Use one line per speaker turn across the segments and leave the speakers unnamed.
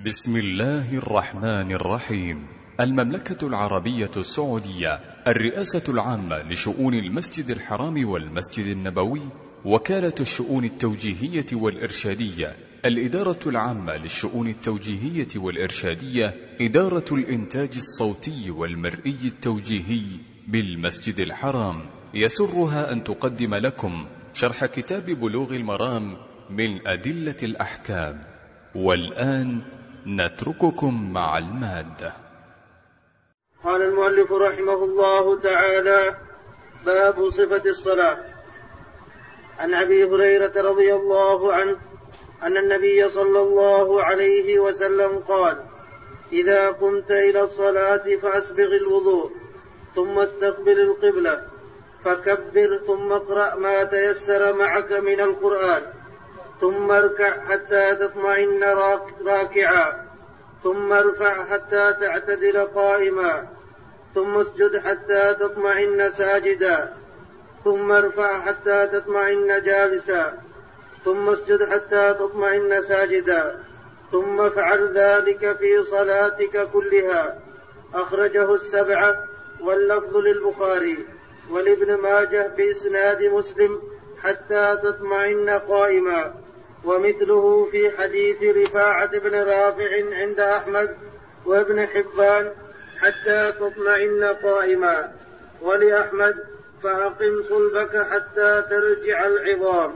بسم الله الرحمن الرحيم. المملكة العربية السعودية، الرئاسة العامة لشؤون المسجد الحرام والمسجد النبوي، وكالة الشؤون التوجيهية والإرشادية، الإدارة العامة للشؤون التوجيهية والإرشادية، إدارة الإنتاج الصوتي والمرئي التوجيهي بالمسجد الحرام، يسرها أن تقدم لكم شرح كتاب بلوغ المرام من أدلة الأحكام. والآن نترككم مع المادة.
قال المؤلف رحمه الله تعالى: باب صفة الصلاة. عن أبي هريرة رضي الله عنه أن النبي صلى الله عليه وسلم قال: إذا قمت إلى الصلاة فأسبغ الوضوء، ثم استقبل القبلة، فكبر، ثم اقرأ ما تيسر معك من القرآن، ثم اركع حتى تطمئن راكعا، ثم ارفع حتى تعتدل قائما، ثم اسجد حتى تطمئن ساجدا، ثم ارفع حتى تطمئن جالسا، ثم اسجد حتى تطمئن ساجدا، ثم افعل ذلك في صلاتك كلها. أخرجه السبعة واللفظ للبخاري ولابن ماجه بإسناد مسلم حتى تطمئن قائما، ومثله في حديث رفاعة بن رافع عند أحمد وابن حبان حتى تطمئن قائما، ولأحمد فأقم صلبك حتى ترجع العظام.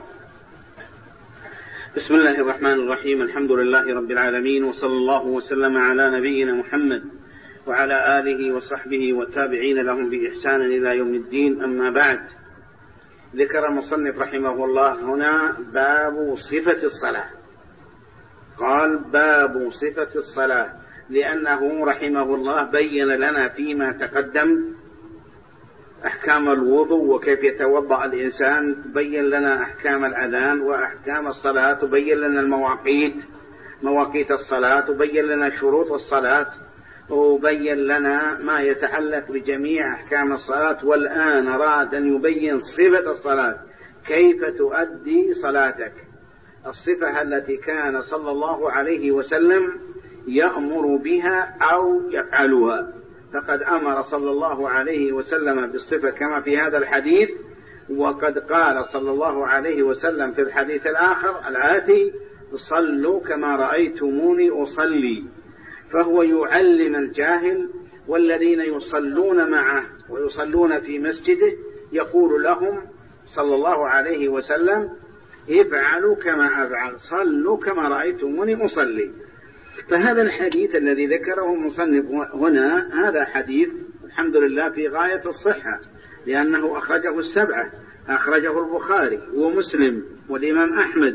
بسم الله الرحمن الرحيم. الحمد لله رب العالمين، وصلى الله وسلم على نبينا محمد وعلى آله وصحبه والتابعين لهم بإحسان إلى يوم الدين. أما بعد، ذكر المصنف رحمه الله هنا باب صفة الصلاة. قال باب صفة الصلاة لأنه رحمه الله بين لنا فيما تقدم أحكام الوضوء وكيف يتوضأ الإنسان، بين لنا أحكام الأذان وأحكام الصلاة، وبين لنا مواقيت الصلاة، وبين لنا شروط الصلاة، وبين لنا ما يتعلق بجميع أحكام الصلاة. والآن أراد أن يبين صفة الصلاة، كيف تؤدي صلاتك، الصفة التي كان صلى الله عليه وسلم يأمر بها أو يفعلها. فقد أمر صلى الله عليه وسلم بالصفة كما في هذا الحديث، وقد قال صلى الله عليه وسلم في الحديث الآخر الآتي: صلوا كما رأيتموني أصلي. فهو يعلم الجاهل والذين يصلون معه ويصلون في مسجده، يقول لهم صلى الله عليه وسلم: افعلوا كما أفعل، صلوا كما رأيتموني أصلي. فهذا الحديث الذي ذكره المصنف هنا، هذا حديث الحمد لله في غاية الصحة، لأنه أخرجه السبعة، أخرجه البخاري ومسلم والإمام أحمد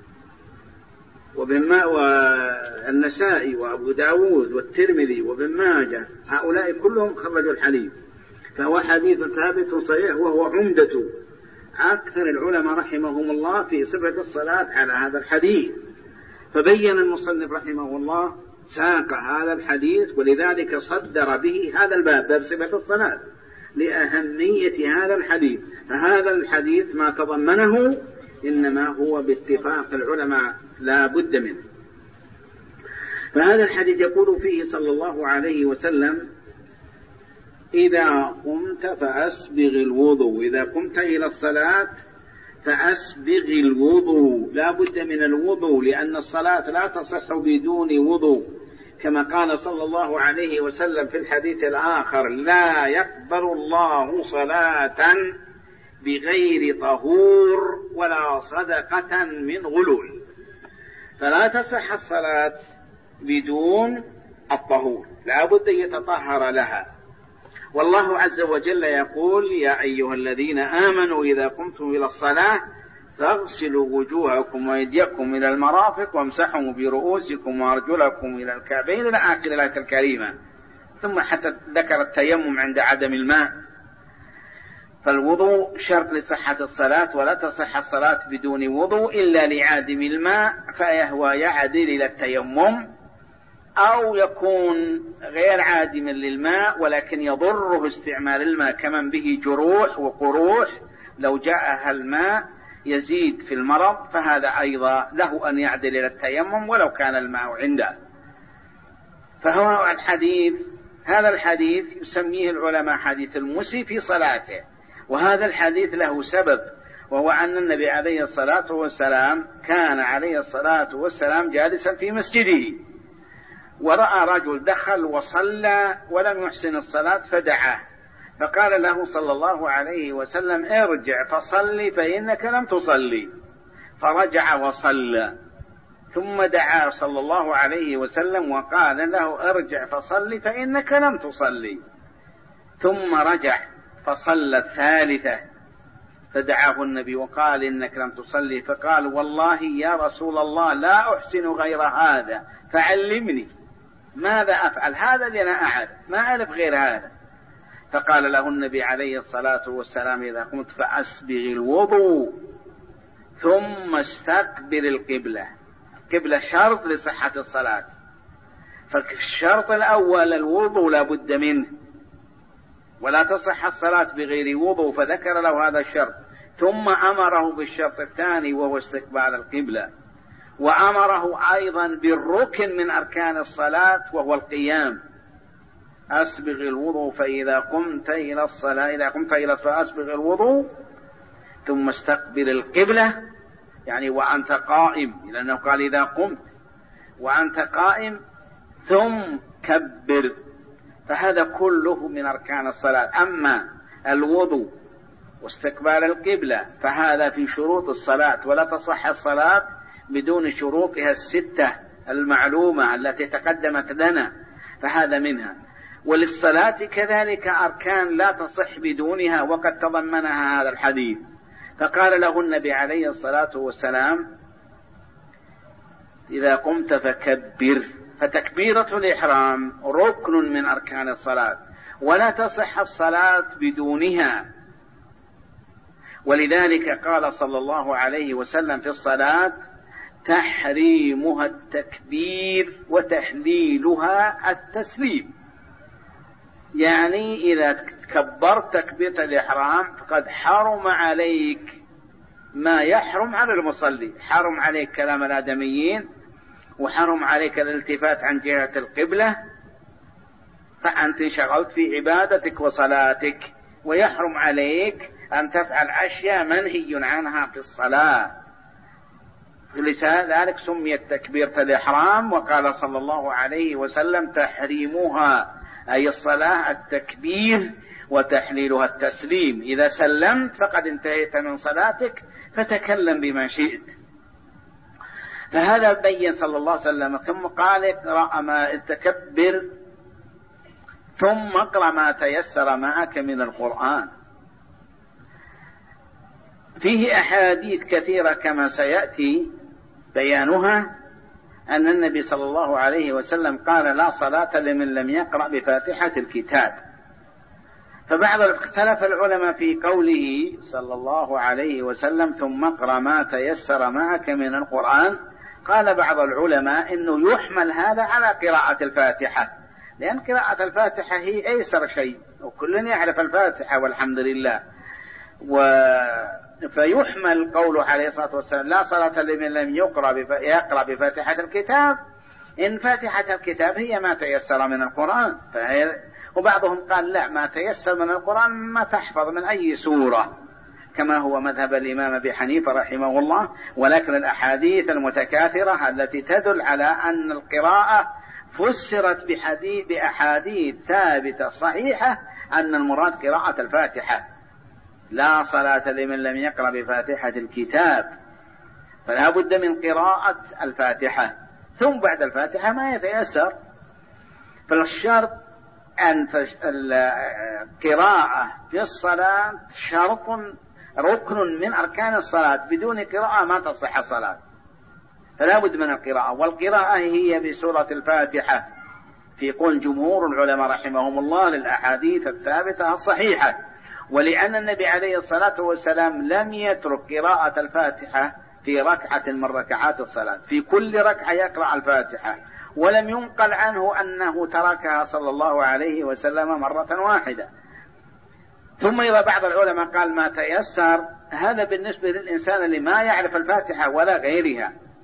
والنسائي وأبو داود والترمذي وابن ماجه، هؤلاء كلهم خرجوا الحديث. فهو حديث ثابت صحيح، وهو عمدة أكثر العلماء رحمهم الله في صفة الصلاة على هذا الحديث. فبين المصنف رحمه الله ساق هذا الحديث، ولذلك صدر به هذا الباب، باب صفة الصلاة، لأهمية هذا الحديث. فهذا الحديث ما تضمنه إنما هو باتفاق العلماء لا بد منه. فهذا الحديث يقول فيه صلى الله عليه وسلم: إذا قمت فأسبغ الوضوء، إذا قمت إلى الصلاة فأسبغ الوضوء، لا بد من الوضوء، لأن الصلاة لا تصح بدون وضوء، كما قال صلى الله عليه وسلم في الحديث الآخر: لا يقبل الله صلاة بغير طهور ولا صدقة من غلول. فلا تصح الصلاة بدون الطهور، لا بد يتطهر لها. والله عز وجل يقول: يا أيها الذين آمنوا إذا قمتم إلى الصلاة فاغسلوا وجوهكم وأيديكم إلى المرافق وامسحوا برؤوسكم وأرجلكم إلى الكعبين، إلى آخر الآية الكريمة. ثم حتى ذكر التيمم عند عدم الماء. فالوضوء شرط لصحة الصلاة، ولا تصح الصلاة بدون وضوء إلا لعادم الماء، فيهوى يعدل إلى التيمم، أو يكون غير عادم للماء ولكن يضره استعمال الماء، كمن به جروح وقروح لو جاءها الماء يزيد في المرض، فهذا أيضا له أن يعدل إلى التيمم ولو كان الماء عنده. فهو الحديث، هذا الحديث يسميه العلماء حديث المسيء في صلاته، وهذا الحديث له سبب، وهو أن النبي عليه الصلاة والسلام كان عليه الصلاة والسلام جالسا في مسجده، ورأى رجل دخل وصلى ولم يحسن الصلاة فدعاه، فقال له صلى الله عليه وسلم: ارجع فصلي فإنك لم تصلي. فرجع وصلى، ثم دعا صلى الله عليه وسلم وقال له: ارجع فصلي فإنك لم تصلي. ثم رجع فصلى الثالثة، فدعاه النبي وقال: إنك لم تصلي. فقال: والله يا رسول الله لا أحسن غير هذا فعلمني ماذا أفعل، هذا اللي أنا أعرف، ما أعرف غير هذا. فقال له النبي عليه الصلاة والسلام: إذا قمت فأسبغ الوضوء ثم استقبل القبلة. القبلة شرط لصحة الصلاة، فالشرط الأول الوضوء لا بد منه، ولا تصح الصلاة بغير وضوء، فذكر له هذا الشرط، ثم أمره بالشرط الثاني وهو استقبال القبلة، وأمره أيضا بالركن من أركان الصلاة وهو القيام: أسبغ الوضوء فإذا قمت إلى الصلاة، إذا قمت إلى الصلاة أسبغ الوضوء ثم استقبل القبلة، يعني وأنت قائم، لأنه قال إذا قمت وأنت قائم ثم كبر، فهذا كله من أركان الصلاة. أما الوضوء واستقبال القبلة فهذا في شروط الصلاة، ولا تصح الصلاة بدون شروطها الستة المعلومة التي تقدمت لنا، فهذا منها. وللصلاة كذلك أركان لا تصح بدونها، وقد تضمنها هذا الحديث. فقال له النبي عليه الصلاة والسلام: إذا قمت فكبر. فتكبيرة الإحرام ركن من أركان الصلاة، ولا تصح الصلاة بدونها. ولذلك قال صلى الله عليه وسلم في الصلاة: تحريمها التكبير وتحليلها التسليم. يعني إذا كبرت تكبيرة الإحرام فقد حرم عليك ما يحرم على المصلي، حرم عليك كلام الآدميين، وحرم عليك الالتفات عن جهة القبلة، فأنت انشغلت في عبادتك وصلاتك، ويحرم عليك أن تفعل أشياء منهي عنها في الصلاة. لذلك سميت تكبيرة الإحرام، وقال صلى الله عليه وسلم: تحريمها أي الصلاة التكبير وتحليلها التسليم. إذا سلمت فقد انتهيت من صلاتك، فتكلم بما شئت. فهذا بين صلى الله عليه وسلم. ثم قال: اقرأ ما تكبر ثم اقرأ ما تيسر معك من القرآن. فيه أحاديث كثيرة كما سيأتي بيانها، أن النبي صلى الله عليه وسلم قال: لا صلاة لمن لم يقرأ بفاتحة الكتاب. فبعض اختلف العلماء في قوله صلى الله عليه وسلم: ثم اقرأ ما تيسر معك من القرآن. قال بعض العلماء إنه يحمل هذا على قراءة الفاتحة، لأن قراءة الفاتحة هي أيسر شيء، وكل يعرف الفاتحة والحمد لله. فيحمل قوله عليه الصلاة والسلام: لا صلاة لمن لم يقرأ بفاتحة الكتاب، إن فاتحة الكتاب هي ما تيسر من القرآن. وبعضهم قال: لا، ما تيسر من القرآن ما تحفظ من أي سورة، كما هو مذهب الإمام أبي حنيفة رحمه الله. ولكن الأحاديث المتكاثرة التي تدل على أن القراءة فسرت بأحاديث ثابتة صحيحة أن المراد قراءة الفاتحة. لا صلاة لمن لم يقرأ بفاتحة الكتاب، فلا بد من قراءة الفاتحة، ثم بعد الفاتحة ما يتيسر. فالشرط أن القراءة في الصلاة شرط ركن من أركان الصلاة، بدون قراءة ما تصح الصلاة، فلا بد من القراءة. والقراءة هي بسورة الفاتحة في قول جمهور العلماء رحمهم الله للأحاديث الثابتة الصحيحة. ولأن النبي عليه الصلاة والسلام لم يترك قراءة الفاتحة في ركعة من ركعات الصلاة، في كل ركعة يقرأ الفاتحة، ولم ينقل عنه أنه تركها صلى الله عليه وسلم مرة واحدة. ثم إذا بعض العلماء قال ما تيسر، هذا بالنسبة للإنسان اللي ما يعرف الفاتحة ولا غيرها،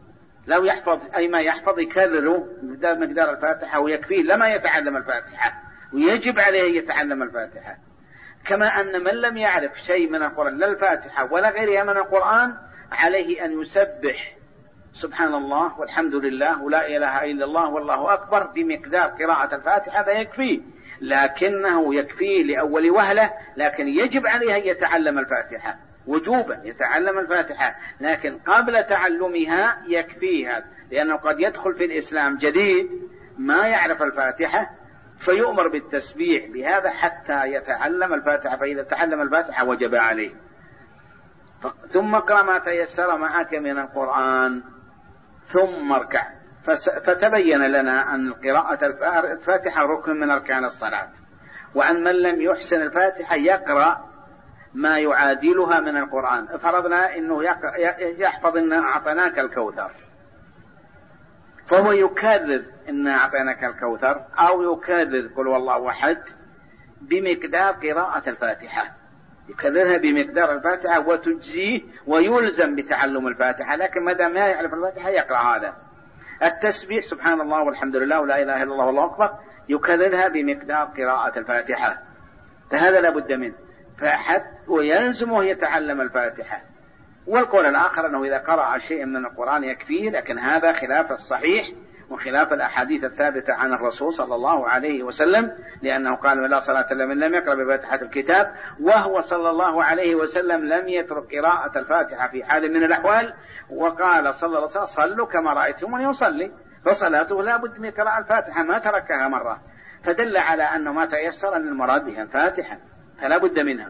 لو يحفظ أي ما يحفظ يكرره مقدار الفاتحة ويكفيه، لما يتعلم الفاتحة، ويجب عليه يتعلم الفاتحة. كما أن من لم يعرف شيء من القرآن لا الفاتحة ولا غيرها من القرآن عليه أن يسبح سبحان الله والحمد لله ولا إله إلا الله والله أكبر بمقدار قراءة الفاتحة، هذا يكفيه، لكنه يكفيه لأول وهلة، لكن يجب عليه أن يتعلم الفاتحة وجوبا، يتعلم الفاتحة، لكن قبل تعلمها يكفيها، لأنه قد يدخل في الإسلام جديد ما يعرف الفاتحة فيؤمر بالتسبيح بهذا حتى يتعلم الفاتحة، فإذا تعلم الفاتحة وجب عليه. ثم اقرأ ما تيسر معك من القرآن ثم اركع. فتبين لنا أن قراءة الفاتحة ركن من أركان الصلاة، وأن من لم يحسن الفاتحة يقرأ ما يعادلها من القرآن. فرضنا أنه يحفظ إن أعطيناك الكوثر، فهو يكرر إن أعطيناك الكوثر، أو يكرر قل والله أحد بمقدار قراءة الفاتحة، يكررها بمقدار الفاتحة وتجزيه ويلزم بتعلم الفاتحة، لكن مدى ما يعرف الفاتحة يقرأ هذا. التسبيح سبحان الله والحمد لله ولا إله إلا الله والله أكبر يكررها بمقدار قراءة الفاتحة، فهذا لا بد منه، ويلزمه يتعلم الفاتحة. والقول الآخر أنه إذا قرأ شيء من القرآن يكفيه، لكن هذا خلاف الصحيح وخلاف الأحاديث الثابتة عن الرسول صلى الله عليه وسلم، لأنه قال لا صلاة لمن لم يقرأ بفاتحة الكتاب، وهو صلى الله عليه وسلم لم يترك قراءة الفاتحة في حال من الأحوال، وقال صلى الله عليه وسلم صلوا كما رأيتموني يصلي، فصلاته لا بد من قراءة الفاتحة ما تركها مرة، فدل على أنه ما تيسر أن المراد بها الفاتحة فلا بد منها.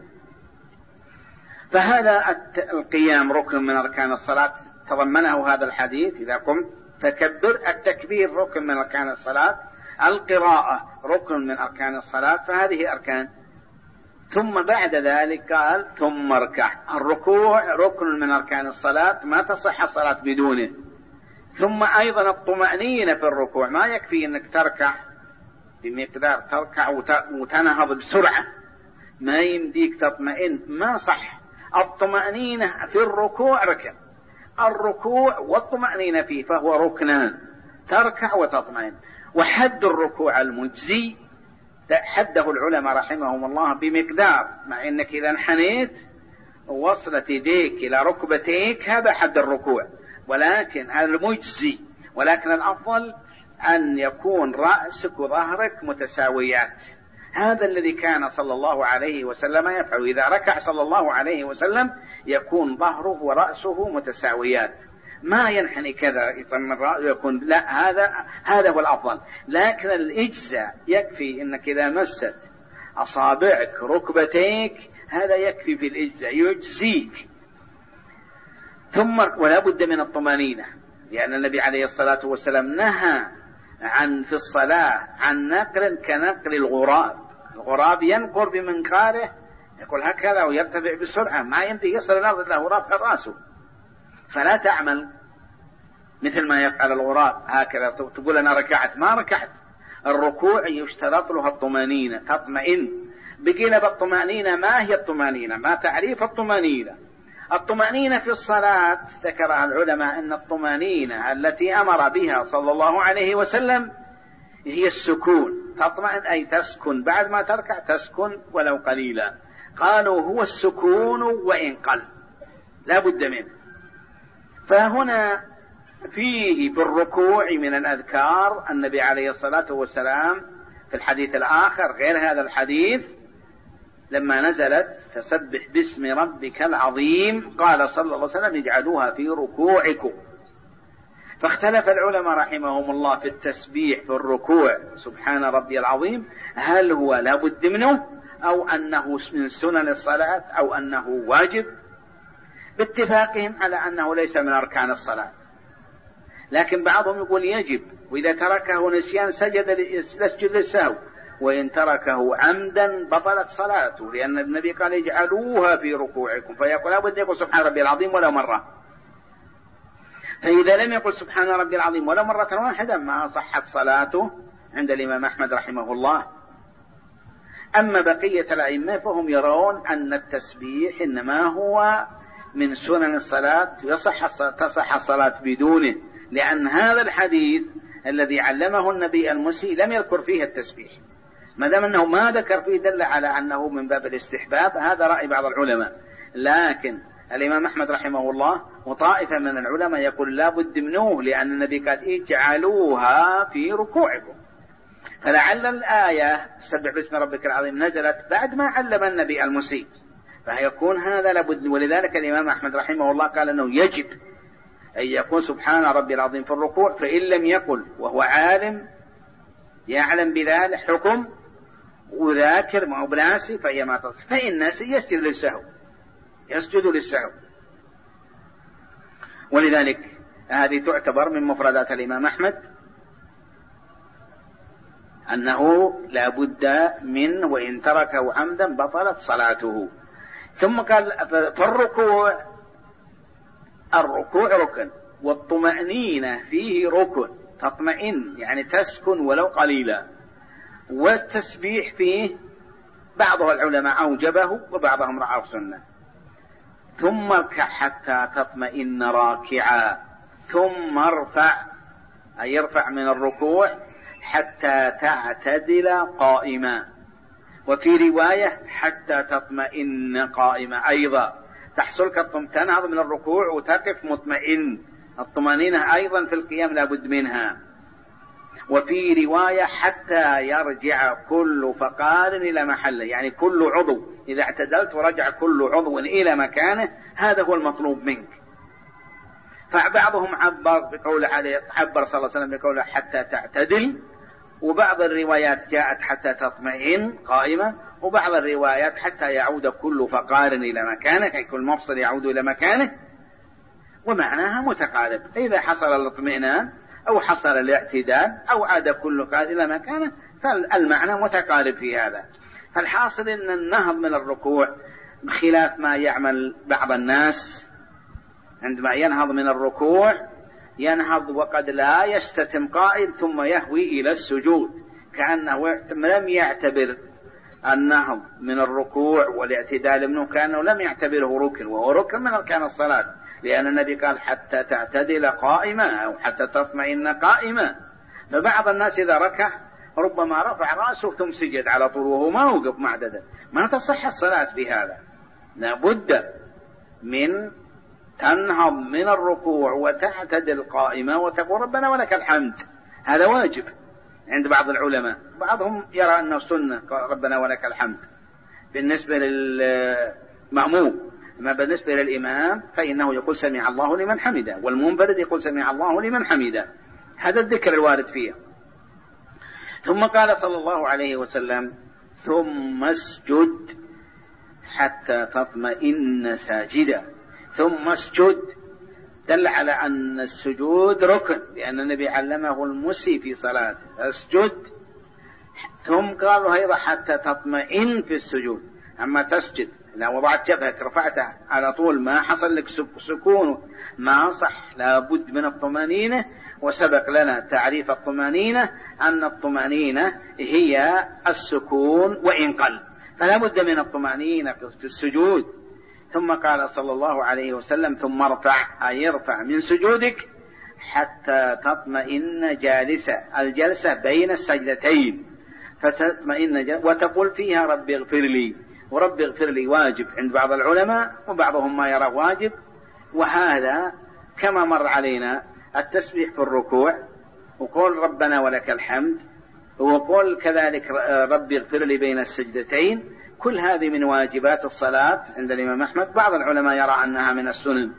فهذا القيام ركن من أركان الصلاة تضمنه هذا الحديث، إذا قمت فكبر. التكبير ركن من أركان الصلاة، القراءة ركن من أركان الصلاة، فهذه أركان. ثم بعد ذلك قال ثم اركع. الركوع ركن من أركان الصلاة ما تصح الصلاة بدونه. ثم أيضا الطمأنينة في الركوع، ما يكفي أنك تركع بمقدار تركع وتنهض بسرعة، ما يمديك تطمئن، ما صح. الطمأنينة في الركوع ركن، الركوع والطمأنينة فيه فهو ركنان، تركع وتطمئن. وحد الركوع المجزي حده العلماء رحمهم الله بمقدار، مع انك اذا انحنيت وصلت يديك الى ركبتيك هذا حد الركوع، ولكن هذا المجزي، ولكن الافضل ان يكون رأسك وظهرك متساويات. هذا الذي كان صلى الله عليه وسلم يفعل، إذا ركع صلى الله عليه وسلم يكون ظهره ورأسه متساويات، ما ينحني كذا يكون لا، هذا هو الأفضل. لكن الإجزاء يكفي أنك إذا مست أصابعك ركبتيك هذا يكفي في الإجزاء يجزيك. ثم ولا بد من الطمأنينة، لأن النبي عليه الصلاة والسلام نهى في الصلاة عن نقل كنقل الغراب. الغراب ينقر بمنقاره يقول هكذا ويرتفع بسرعة، ما يمدي يصل الأرض إلا هو رافع رأسه، فلا تعمل مثل ما يفعل الغراب هكذا تقول أنا ركعت، ما ركعت. الركوع يشترط له الطمأنينة، تطمئن. بقينا بالطمأنينة، ما هي الطمأنينة؟ ما تعريف الطمأنينة؟ الطمأنينة في الصلاة ذكرها العلماء أن الطمأنينة التي أمر بها صلى الله عليه وسلم هي السكون، تطمئن أي تسكن، بعد ما تركع تسكن ولو قليلا. قالوا هو السكون وإن قل لا بد منه. فهنا فيه في الركوع من الأذكار النبي عليه الصلاة والسلام في الحديث الآخر غير هذا الحديث لما نزلت فسبح باسم ربك العظيم قال صلى الله عليه وسلم اجعلوها في ركوعكم. فاختلف العلماء رحمهم الله في التسبيح في الركوع سبحان ربي العظيم، هل هو لا بد منه أو أنه من سنن الصلاة أو أنه واجب؟ باتفاقهم على أنه ليس من أركان الصلاة، لكن بعضهم يقول يجب، وإذا تركه نسيان يسجد للسهو، وإن تركه عمدا بطلت صلاته، لأن النبي قال اجعلوها في ركوعكم، فيقول لابد يقول سبحان ربي العظيم ولا مرة. فإذا لم يقل سبحان ربي العظيم ولا مرة واحدة ما صحت صلاته عند الإمام أحمد رحمه الله. أما بقية الأئمة فهم يرون أن التسبيح إنما هو من سنن الصلاة تصح الصلاة بدونه، لأن هذا الحديث الذي علمه النبي المسيء لم يذكر فيه التسبيح، ما دام أنه ما ذكر فيه دل على أنه من باب الاستحباب. هذا رأي بعض العلماء، لكن الإمام أحمد رحمه الله وطائفة من العلماء يقول لا بد منه، لأن النبي قال اجعلوها في ركوعكم. فلعل الآية سبح باسم ربك العظيم نزلت بعد ما علم النبي المسيء، فيكون هذا لابد. ولذلك الإمام أحمد رحمه الله قال أنه يجب أن يكون سبحان ربي العظيم في الركوع، فإن لم يقل وهو عالم يعلم بذلك حكم وذاكر ما هو بناسي فهي ما تصح، فإن ناسي يسجد للسهو. ولذلك هذه تعتبر من مفردات الإمام أحمد أنه لا بد من وإن تركه عمدا بطلت صلاته. ثم قال فالركوع ركن، والطمأنينة فيه ركن، تطمئن يعني تسكن ولو قليلا، والتسبيح فيه بعض العلماء أوجبه وبعضهم رأوا سنة. ثم اركع حتى تطمئن راكعا، ثم ارفع أي يرفع من الركوع حتى تعتدل قائما، وفي رواية حتى تطمئن قائما أيضا، تحصلك تنهض من الركوع وتقف مطمئن. الطمأنينة أيضا في القيام لا بد منها. وفي رواية حتى يرجع كل فقار إلى محله، يعني كل عضو إذا اعتدلت ورجع كل عضو إلى مكانه، هذا هو المطلوب منك. فبعضهم عبر صلى الله عليه وسلم بقوله حتى تعتدل، وبعض الروايات جاءت حتى تطمئن قائمة، وبعض الروايات حتى يعود كل فقار إلى مكانه، أي كل مفصل يعود إلى مكانه، ومعناها متقارب. إذا حصل الاطمئنان أو حصل الاعتدال أو عاد كل قائد إلى مكانه فالمعنى متقارب في هذا. فالحاصل أن النهض من الركوع بخلاف ما يعمل بعض الناس، عندما ينهض من الركوع ينهض وقد لا يستتم قائم ثم يهوي إلى السجود، كأنه لم يعتبر النهض من الركوع والاعتدال منه، كأنه لم يعتبره ركن، وهو ركن من أركان الصلاة، لأن النبي قال حتى تعتدل قائمة أو حتى تطمئن قائمة. فبعض الناس إذا ركع ربما رفع رأسه ثم سجد على طول وهو ما وقف معددا، ما تصح الصلاة بهذا. لابد من تنهض من الركوع وتعتدل قائمة وتقول ربنا ولك الحمد، هذا واجب عند بعض العلماء. بعضهم يرى أنه سنة ربنا ولك الحمد بالنسبة للمأموم، أما بالنسبة للإمام فإنه يقول سمع الله لمن حمده، والمنفرد يقول سمع الله لمن حمده، هذا الذكر الوارد فيه. ثم قال صلى الله عليه وسلم ثم اسجد حتى تطمئن ساجدا. ثم اسجد دل على أن السجود ركن، لأن النبي علمه المسيء في صلاته اسجد. ثم قالوا أيضا حتى تطمئن في السجود. أما تسجد لو وضعت جبهك رفعته على طول ما حصل لك سكون ما صح، لابد من الطمأنينة. وسبق لنا تعريف الطمأنينة أن الطمأنينة هي السكون وإن قل، فلا بد من الطمأنينة في السجود. ثم قال صلى الله عليه وسلم ثم ارفع، أي ارفع من سجودك حتى تطمئن جالسة، الجلسة بين السجدتين، فتطمئن وتقول فيها ربي اغفر لي. ورب اغفر لي واجب عند بعض العلماء، وبعضهم ما يرى واجب، وهذا كما مر علينا التسبيح في الركوع، وقول ربنا ولك الحمد، وقول كذلك ربي اغفر لي بين السجدتين، كل هذه من واجبات الصلاة عند الإمام أحمد. بعض العلماء يرى أنها من السنن.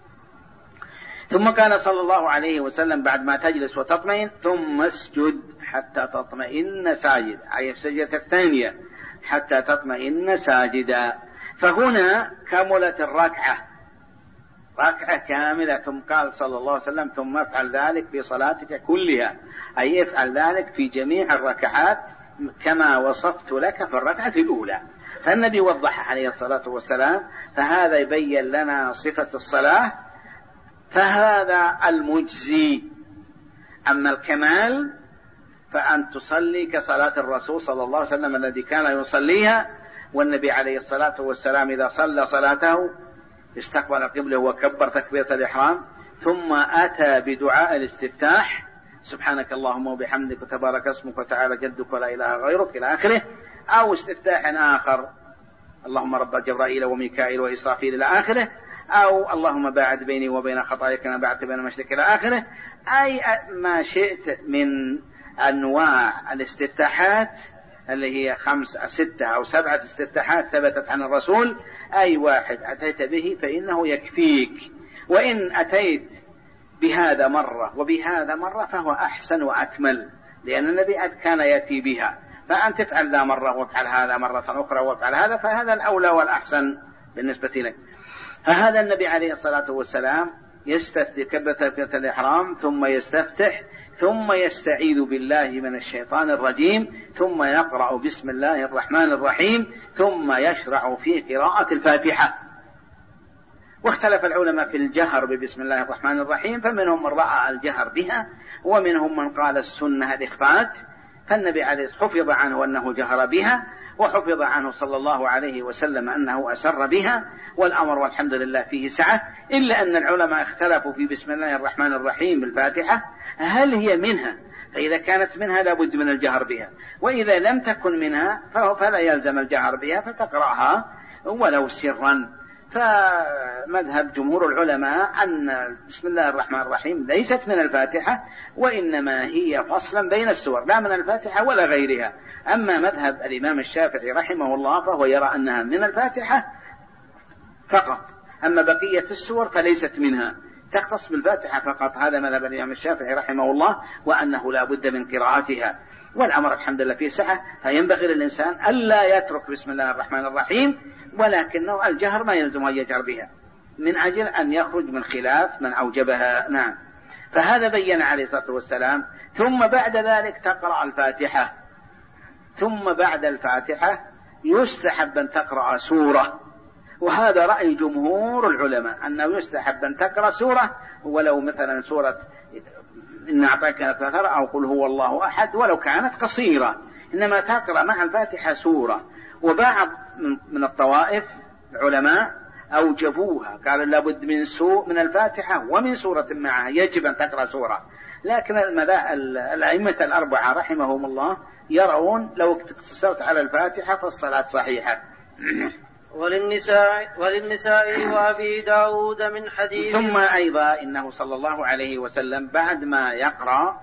ثم قال صلى الله عليه وسلم بعد ما تجلس وتطمئن ثم اسجد حتى تطمئن ساجد، أي السجدة الثانية حتى تطمئن ساجدا. فهنا كملت الركعة، ركعة كاملة. ثم قال صلى الله عليه وسلم ثم افعل ذلك في صلاتك كلها، أي افعل ذلك في جميع الركعات كما وصفت لك في الركعة الأولى. فالنبي وضح عليه الصلاة والسلام، فهذا يبين لنا صفة الصلاة، فهذا المجزي. أما الكمال فأن تصلي كصلاة الرسول صلى الله عليه وسلم الذي كان يصليها. والنبي عليه الصلاة والسلام إذا صلى صلاته استقبل قبله وكبر تكبيرة الإحرام، ثم أتى بدعاء الاستفتاح سبحانك اللهم وبحمدك وتبارك اسمك وتعالى جدك ولا إله غيرك إلى آخره، أو استفتاح آخر اللهم رب جبرائيل وميكائيل وإسرافيل إلى آخره، أو اللهم باعد بيني وبين خطاياي كما باعدت بين المشرق إلى آخره. أي ما شئت من أنواع الاستفتاحات اللي هي 5 6 أو 7 استفتاحات ثبتت عن الرسول، أي واحد أتيت به فإنه يكفيك. وإن أتيت بهذا مرة وبهذا مرة فهو أحسن وأكمل، لأن النبي كان يأتي بها، فأن تفعل ذا مرة وافعل هذا مرة أخرى وافعل هذا، فهذا الأولى والأحسن بالنسبة لك. فهذا النبي عليه الصلاة والسلام يستفتح كبة الإحرام، ثم يستفتح، ثم يستعيذ بالله من الشيطان الرجيم، ثم يقرأ بسم الله الرحمن الرحيم، ثم يشرع في قراءة الفاتحة. واختلف العلماء في الجهر ببسم الله الرحمن الرحيم، فمنهم من رأى الجهر بها، ومنهم من قال السنة الإخفات. فالنبي عليه حفظ عنه أنه جهر بها، وحفظ عنه صلى الله عليه وسلم أنه أسر بها، والأمر والحمد لله فيه سعة. إلا أن العلماء اختلفوا في بسم الله الرحمن الرحيم بالفاتحة هل هي منها، فإذا كانت منها لابد من الجهر بها، وإذا لم تكن منها فلا يلزم الجهر بها، فتقرأها ولو سرا. فمذهب جمهور العلماء أن بسم الله الرحمن الرحيم ليست من الفاتحة، وإنما هي فصلا بين السور، لا من الفاتحة ولا غيرها. أما مذهب الإمام الشافعي رحمه الله فهو يرى أنها من الفاتحة فقط، أما بقية السور فليست منها، تختص بالفاتحة فقط. هذا مذهب الإمام الشافعي رحمه الله، وأنه لا بد من قراءتها، والأمر الحمد لله فيه سعة. فينبغي للإنسان ألا يترك بسم الله الرحمن الرحيم، ولكنه الجهر ما يلزم أن يجهر بها من أجل أن يخرج من خلاف من أوجبها. نعم. فهذا بين عليه الصلاة والسلام. ثم بعد ذلك تقرأ الفاتحة، ثم بعد الفاتحة يستحب أن تقرأ سورة، وهذا رأي جمهور العلماء أنه يستحب أن تقرأ سورة، ولو مثلا سورة إن أعطاك الكوثر أو قل هو الله أحد، ولو كانت قصيرة، إنما تقرأ مع الفاتحة سورة. وبعض من الطوائف العلماء أوجبوها، قالوا لابد من الفاتحة ومن سورة معها، يجب أن تقرأ سورة. لكن الأئمة الأربعة رحمهم الله يرون لو اقتصرت على الفاتحة فالصلاة صحيحة.
وللنساء وأبي داود من حديث.
ثم أيضا إنه صلى الله عليه وسلم بعد ما يقرأ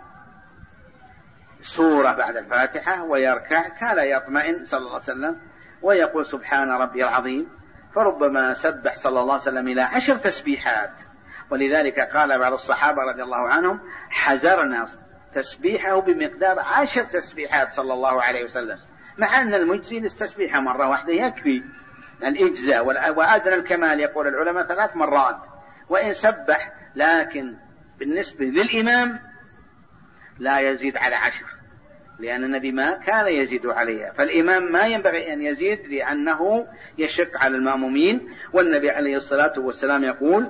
سورة بعد الفاتحة ويركع كان يطمئن صلى الله عليه وسلم ويقول سبحان ربي العظيم، فربما سبح صلى الله عليه وسلم إلى 10 تسبيحات. ولذلك قال بعض الصحابة رضي الله عنهم حزرنا تسبيحه بمقدار 10 تسبيحات صلى الله عليه وسلم، مع أن المجزي للتسبيحة مرة واحدة يكفي الإجزاء، وأدنى الكمال يقول العلماء 3 مرات وإن سبح، لكن بالنسبة للإمام لا يزيد على 10، لأن النبي ما كان يزيد عليها، فالإمام ما ينبغي أن يزيد لأنه يشق على المأمومين. والنبي عليه الصلاة والسلام يقول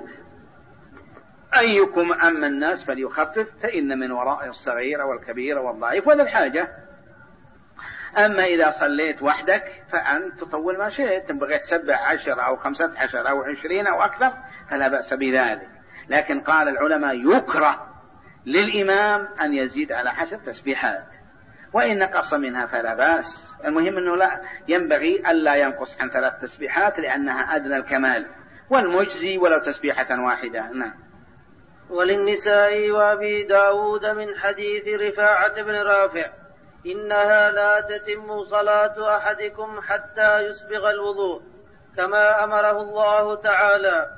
أيكم أما الناس فليخفف، فإن من وراء الصغير والكبير والضعيف وذا الحاجة. أما إذا صليت وحدك فأنت تطول ما شئت، تبغي تسبح 10 أو 15 أو 20 أو أكثر فلا بأس بذلك. لكن قال العلماء يكره للإمام أن يزيد على 10 تسبيحات، وإن نقص منها فلا بأس. المهم أنه لا ينبغي ألا ينقص عن 3 تسبيحات لأنها أدنى الكمال، والمجزي ولو تسبيحة واحدة. نعم.
وللنساء وأبي داود من حديث رفاعة بن رافع إنها لا تتم صلاة أحدكم حتى يسبغ الوضوء كما أمره الله تعالى،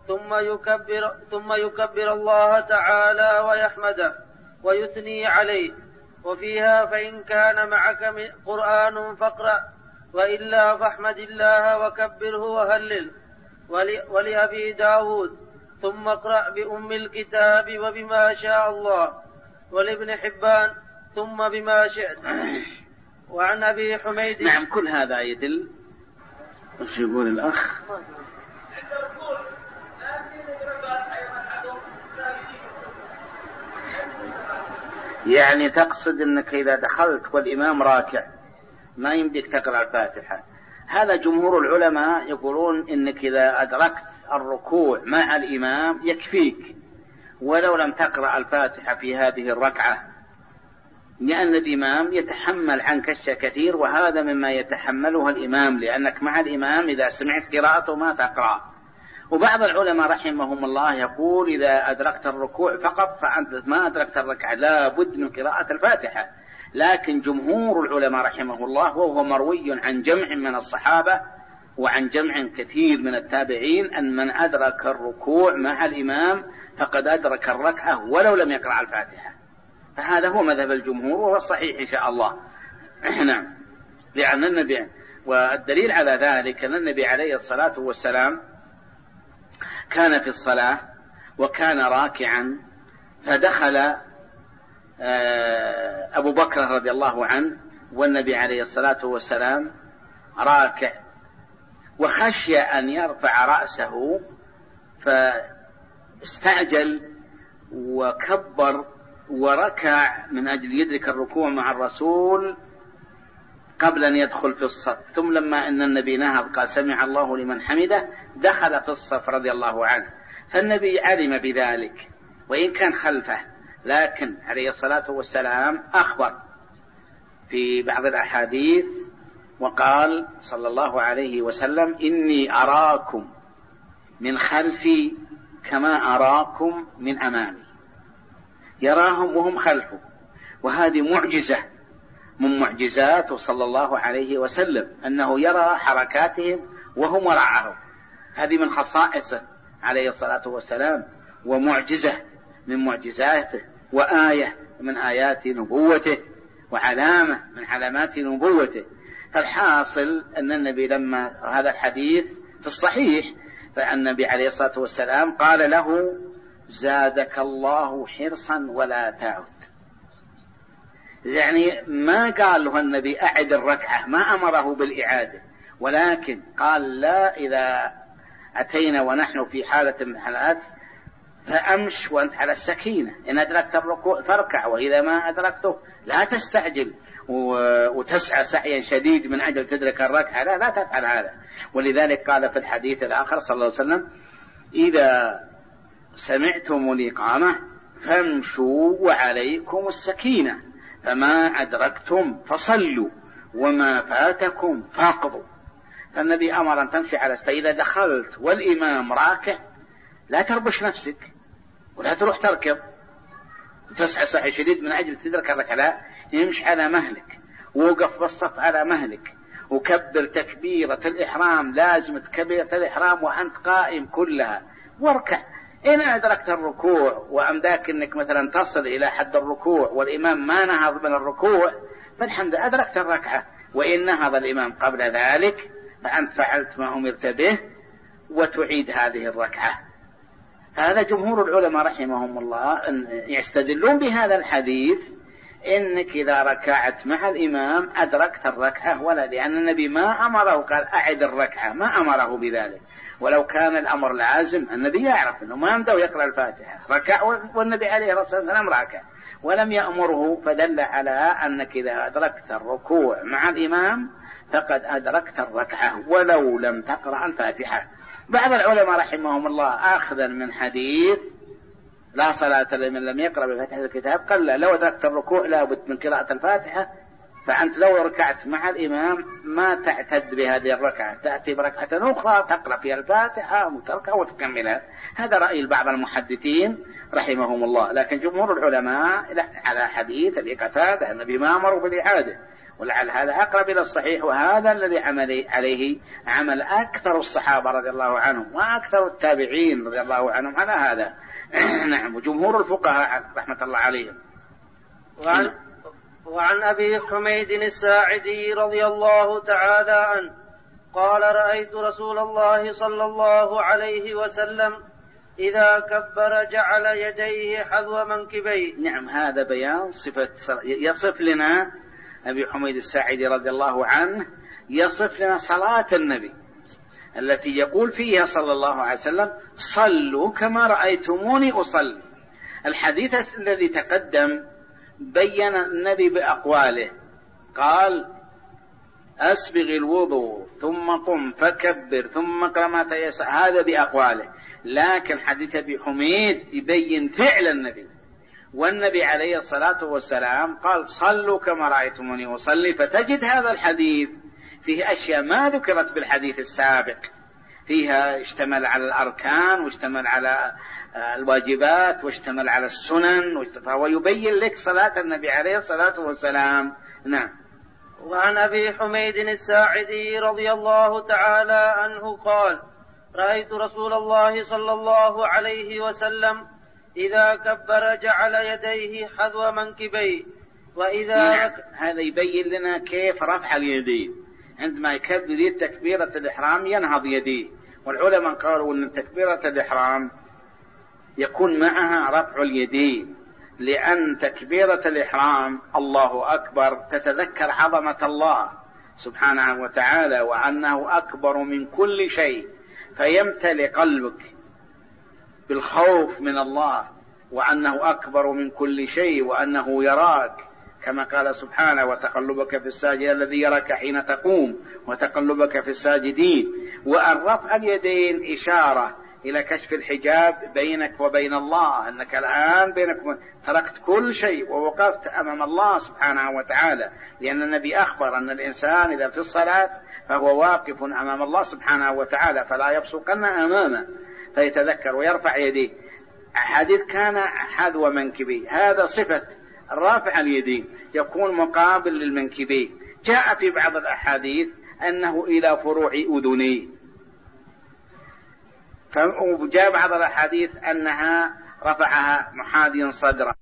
ثم يكبر الله تعالى ويحمده ويثني عليه. وفيها فإن كان معك قرآن فاقرأ، وإلا فاحمد الله وكبره وهلل. ولأبي داود ثم اقرأ بأم الكتاب وبما شاء الله. ولابن حبان ثم بما شئت. وعن أبي حميد.
نعم. كل هذا يدل وش يقول الأخ؟ يعني تقصد أنك إذا دخلت والإمام راكع ما يمديك تقرأ الفاتحة. هذا جمهور العلماء يقولون إنك إذا أدركت الركوع مع الإمام يكفيك، ولو لم تقرأ الفاتحة في هذه الركعة، لأن الإمام يتحمل عنك الشيء كثير، وهذا مما يتحمله الإمام، لأنك مع الإمام إذا سمعت قراءته ما تقرأ. وبعض العلماء رحمهم الله يقول إذا أدركت الركوع فقط فأنت ما أدركت الركعة، لا بد من قراءة الفاتحة. لكن جمهور العلماء رحمه الله، وهو مروي عن جمع من الصحابة وعن جمع كثير من التابعين، أن من أدرك الركوع مع الإمام فقد أدرك الركعة ولو لم يقرأ الفاتحة. فهذا هو مذهب الجمهور وهو الصحيح إن شاء الله. نعم، لأن النبي، والدليل على ذلك أن النبي عليه الصلاة والسلام كان في الصلاة وكان راكعا، فدخل أبو بكر رضي الله عنه والنبي عليه الصلاة والسلام راكع، وخشي أن يرفع رأسه فاستعجل وكبر وركع من أجل يدرك الركوع مع الرسول قبل أن يدخل في الصف. ثم لما أن النبي نهض قال سمع الله لمن حمده، دخل في الصف رضي الله عنه. فالنبي علم بذلك وإن كان خلفه، لكن عليه الصلاة والسلام أخبر في بعض الأحاديث وقال صلى الله عليه وسلم إني أراكم من خلفي كما أراكم من أمامي، يراهم وهم خلفه. وهذه معجزة من معجزاته صلى الله عليه وسلم، أنه يرى حركاتهم وهم وراءهم. هذه من خصائصه عليه الصلاة والسلام، ومعجزة من معجزاته، وآية من آيات نبوته، وعلامة من علامات نبوته. فالحاصل أن النبي لما هذا الحديث في الصحيح، فأن النبي عليه الصلاة والسلام قال له زادك الله حرصا ولا تعد. يعني ما قال له النبي أعد الركعة، ما أمره بالإعادة، ولكن قال لا، إذا أتينا ونحن في حالة من الحالات فأمش وأنت على السكينة، إن أدركت الركوع فاركع، وإذا ما أدركته لا تستعجل وتسعى سعيا شديد من أجل تدرك الركعة، لا تفعل هذا. ولذلك قال في الحديث الآخر صلى الله عليه وسلم إذا سمعتم الإقامة فامشوا وعليكم السكينة، فما أدركتم فصلوا وما فاتكم فاقضوا. فالنبي أمر أن تمشي على، فإذا دخلت والإمام راكع لا تربش نفسك ولا تروح تركض وتسعى سعي شديد من أجل تدرك الركعة، لا، يمشي على مهلك، ووقف بالصف على مهلك، وكبر تكبيرة الإحرام، لازم تكبيرة الإحرام وأنت قائم كلها، واركع. إن أدركت الركوع وأمداك أنك مثلا تصل إلى حد الركوع والإمام ما نهض من الركوع فالحمد أدركت الركعة، وإن نهض الإمام قبل ذلك فأنت فعلت ما أمرت به وتعيد هذه الركعة. هذا جمهور العلماء رحمهم الله يستدلون بهذا الحديث إنك إذا ركعت مع الإمام أدركت الركعة، ولا لأن النبي ما أمره قال أعد الركعة، ما أمره بذلك. ولو كان الأمر لازم النبي يعرف أنه ما يمدى يقرأ الفاتحة، ركع والنبي عليه الصلاة والسلام راكع ولم يأمره، فدل على أنك إذا أدركت الركوع مع الإمام فقد أدركت الركعة ولو لم تقرأ الفاتحة. بعض العلماء رحمهم الله أخذا من حديث لا صلاة لمن لم يقرأ بفاتحة الكتاب قال لا، لو أدركت الركوع لا بد من قراءة الفاتحة، فأنت لو ركعت مع الإمام ما تعتد بهذه الركعة، تأتي بركعة أخرى تقرأ فيها الفاتحة وتركع وتكملها. هذا رأي بعض المحدثين رحمهم الله، لكن جمهور العلماء على حديث أبي قتادة النبي ما أمروا بالإعادة، ولعل هذا أقرب إلى الصحيح، وهذا الذي عمل عليه عمل أكثر الصحابة رضي الله عنهم وأكثر التابعين رضي الله عنهم على هذا. نعم، وجمهور الفقهاء رحمة الله عليهم.
وعن أبي حميد الساعدي رضي الله تعالى عنه قال رأيت رسول الله صلى الله عليه وسلم إذا كبر جعل يديه حذو منكبيه.
نعم، هذا بيان صفة، يصف لنا أبي حميد الساعدي رضي الله عنه، يصف لنا صلاة النبي التي يقول فيها صلى الله عليه وسلم صلوا كما رأيتموني أصلي. الحديث الذي تقدم بين النبي بأقواله، قال أسبغ الوضوء ثم قم فكبر ثم اقرأ ما تيسر، هذا بأقواله. لكن حديث أبي حميد يبين فعل النبي، والنبي عليه الصلاة والسلام قال صلوا كما رأيتموني أصلي، فتجد هذا الحديث فيه أشياء ما ذكرت بالحديث السابق، فيها اشتمل على الأركان واشتمل على الواجبات واشتمل على السنن، فهو يبين لك صلاة النبي عليه الصلاة والسلام. نعم.
وعن أبي حميد الساعدي رضي الله تعالى عنه قال رأيت رسول الله صلى الله عليه وسلم إذا كبر جعل يديه حذو منكبيه وإذا
هذا يبين لنا كيف رفع اليدين. عندما يكبر تكبيرة الإحرام ينهض يديه، والعلماء قالوا أن تكبيرة الإحرام يكون معها رفع اليدين، لأن تكبيرة الإحرام الله أكبر تتذكر عظمة الله سبحانه وتعالى وأنه أكبر من كل شيء، فيمتلئ قلبك بالخوف من الله وأنه أكبر من كل شيء وأنه يراك، كما قال سبحانه وتقلبك في الساجدين الذي يراك حين تقوم وتقلبك في الساجدين. وأن رفع اليدين إشارة إلى كشف الحجاب بينك وبين الله، أنك الآن تركت كل شيء ووقفت أمام الله سبحانه وتعالى، لأن النبي أخبر أن الإنسان إذا في الصلاة فهو واقف أمام الله سبحانه وتعالى فلا يبصقن أمامه، فيتذكر ويرفع يديه. حديث كان حذو منكبيه، هذا صفة رافع اليدين يكون مقابل للمنكبين. جاء في بعض الأحاديث أنه إلى فروع أذنيه، وجاء بعض الأحاديث أنها رفعها محاذيا صدر،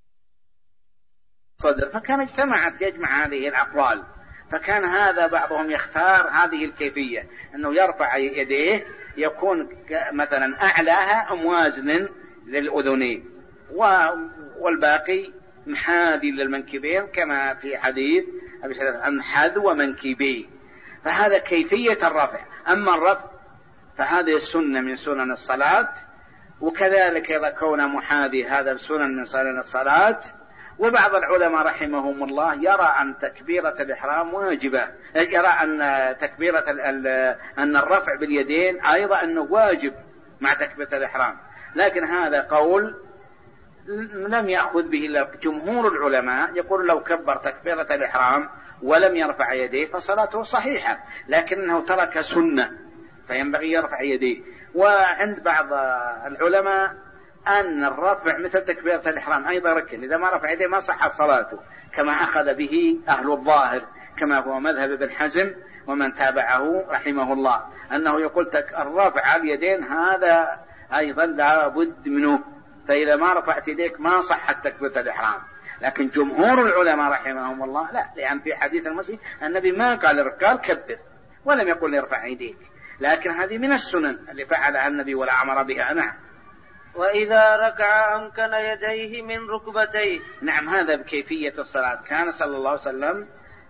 فكان اجتمعت يجمع هذه الأقوال، فكان هذا بعضهم يختار هذه الكيفية أنه يرفع يديه يكون مثلا أعلاها موازن للأذنين والباقي محاذي للمنكبين، كما في حديث أبي سعيد عن حذو منكبيه. فهذا كيفية الرفع. أما الرفع فهذه السنة من سنن الصلاة، وكذلك إذا كون محاذي هذا السنن من سنن الصلاة. وبعض العلماء رحمهم الله يرى أن تكبيرة الإحرام واجبة، يرى أن تكبيرة أن الرفع باليدين أيضا أنه واجب مع تكبيرة الإحرام، لكن هذا قول لم يأخذ به إلا جمهور العلماء، يقول لو كبر تكبيرة الإحرام ولم يرفع يديه فصلاته صحيحة، لكنه ترك سنة فينبغي يرفع يديه. وعند بعض العلماء أن الرفع مثل تكبيرة الإحرام أيضا ركن، إذا ما رفع يديه ما صحت صلاته، كما أخذ به أهل الظاهر كما هو مذهب ابن حزم ومن تابعه رحمه الله، أنه يقول الرفع اليدين هذا أيضا لا بد منه، فإذا ما رفعت يديك ما صحت تكبيرة الإحرام. لكن جمهور العلماء رحمهم الله لا، لأن في حديث المسيح النبي ما قال كبر ولم يقل ارفع يديك، لكن هذه من السنن اللي فعلها النبي ولا أمر بها. نعم.
وإذا ركع أمكن يديه من ركبتيه.
نعم، هذا بكيفية الصلاة. كان صلى الله عليه وسلم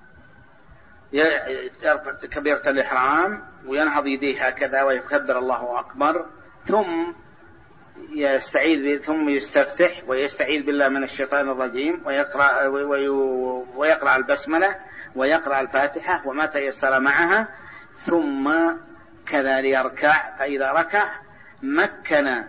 يرفع كبيرة الإحرام وينهض يديه هكذا ويكبر الله أكبر، ثم ثم يستفتح ويستعيذ بالله من الشيطان الرجيم ويقرأ البسملة ويقرأ الفاتحة وما تيسر معها، ثم كذا يركع. فإذا ركع مكن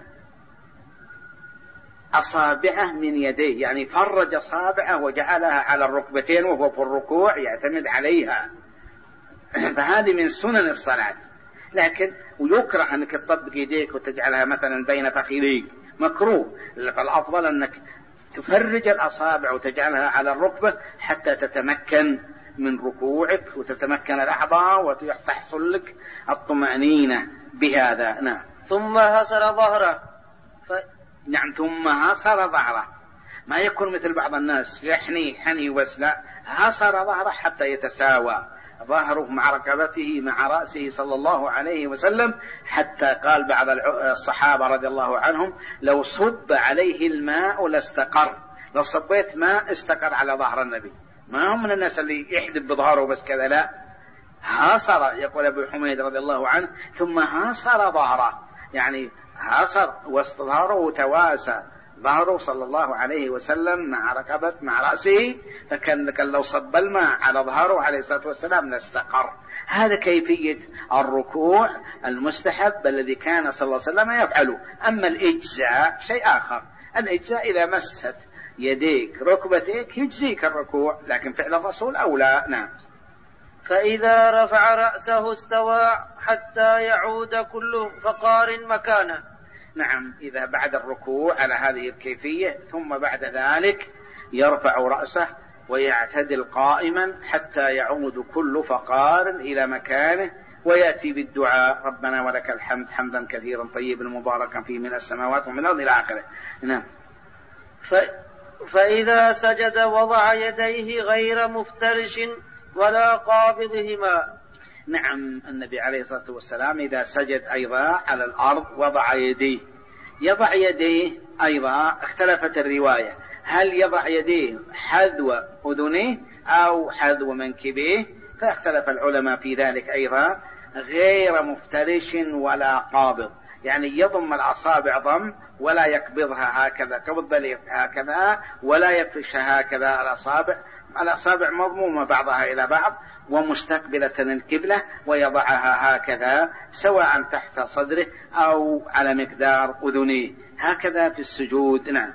أصابعه من يديه، يعني فرج أصابعه وجعلها على الركبتين وهو في الركوع يعتمد عليها. فهذه من سنن الصلاة. لكن ويكره أنك تطبق يديك وتجعلها مثلا بين فخذيك، مكروه. فالأفضل أنك تفرج الأصابع وتجعلها على الركبة حتى تتمكن من ركوعك وتتمكن الأعضاء وتحصل لك الطمأنينة بهذا. نعم.
ثم هسر ظهره.
نعم، ثم هسر ظهره، ما يكون مثل بعض الناس يحني وسلا، هسر ظهره حتى يتساوى ظهره مع ركبته مع رأسه صلى الله عليه وسلم، حتى قال بعض الصحابة رضي الله عنهم لو صب عليه الماء لاستقر، لو صبيت ماء استقر على ظهر النبي. ما هم من الناس اللي يحدب بظهره بس كذا، لا، هاصر. يقول أبو حميد رضي الله عنه ثم هاصر ظهره، يعني هاصر وسط ظهره وتواسى
ظهره صلى الله عليه وسلم مع رأسه، فكان لو صب الماء على ظهره عليه الصلاة والسلام لاستقر. هذا كيفية الركوع المستحب الذي كان صلى الله عليه وسلم يفعله. أما الإجزاء شيء آخر. الإجزاء إذا مست يديك ركبتيك يجزيك الركوع، لكن فعل الرسول أولى. نعم.
فإذا رفع رأسه استوى حتى يعود كل فقار مكانه.
نعم، إذا بعد الركوع على هذه الكيفية ثم بعد ذلك يرفع رأسه ويعتدل قائما حتى يعود كل فقار إلى مكانه، ويأتي بالدعاء ربنا ولك الحمد حمدا كثيرا طيبا مباركا فيه من السماوات ومن الأرض إلى آخره. نعم.
فإذا سجد وضع يديه غير مفترش ولا قابضهما.
نعم، النبي عليه الصلاة والسلام إذا سجد أيضا على الأرض وضع يديه. يضع يديه أيضا اختلفت الرواية، هل يضع يديه حذو أذنيه أو حذو منكبيه، فاختلف العلماء في ذلك أيضا. غير مفترش ولا قابض، يعني يضم الأصابع ضم ولا يقبضها هكذا قبض بل هكذا، ولا يفرشها هكذا الأصابع مضمومة بعضها إلى بعض ومستقبلة القبلة، ويضعها هكذا سواء تحت صدره أو على مقدار أذنيه هكذا في السجود. نعم.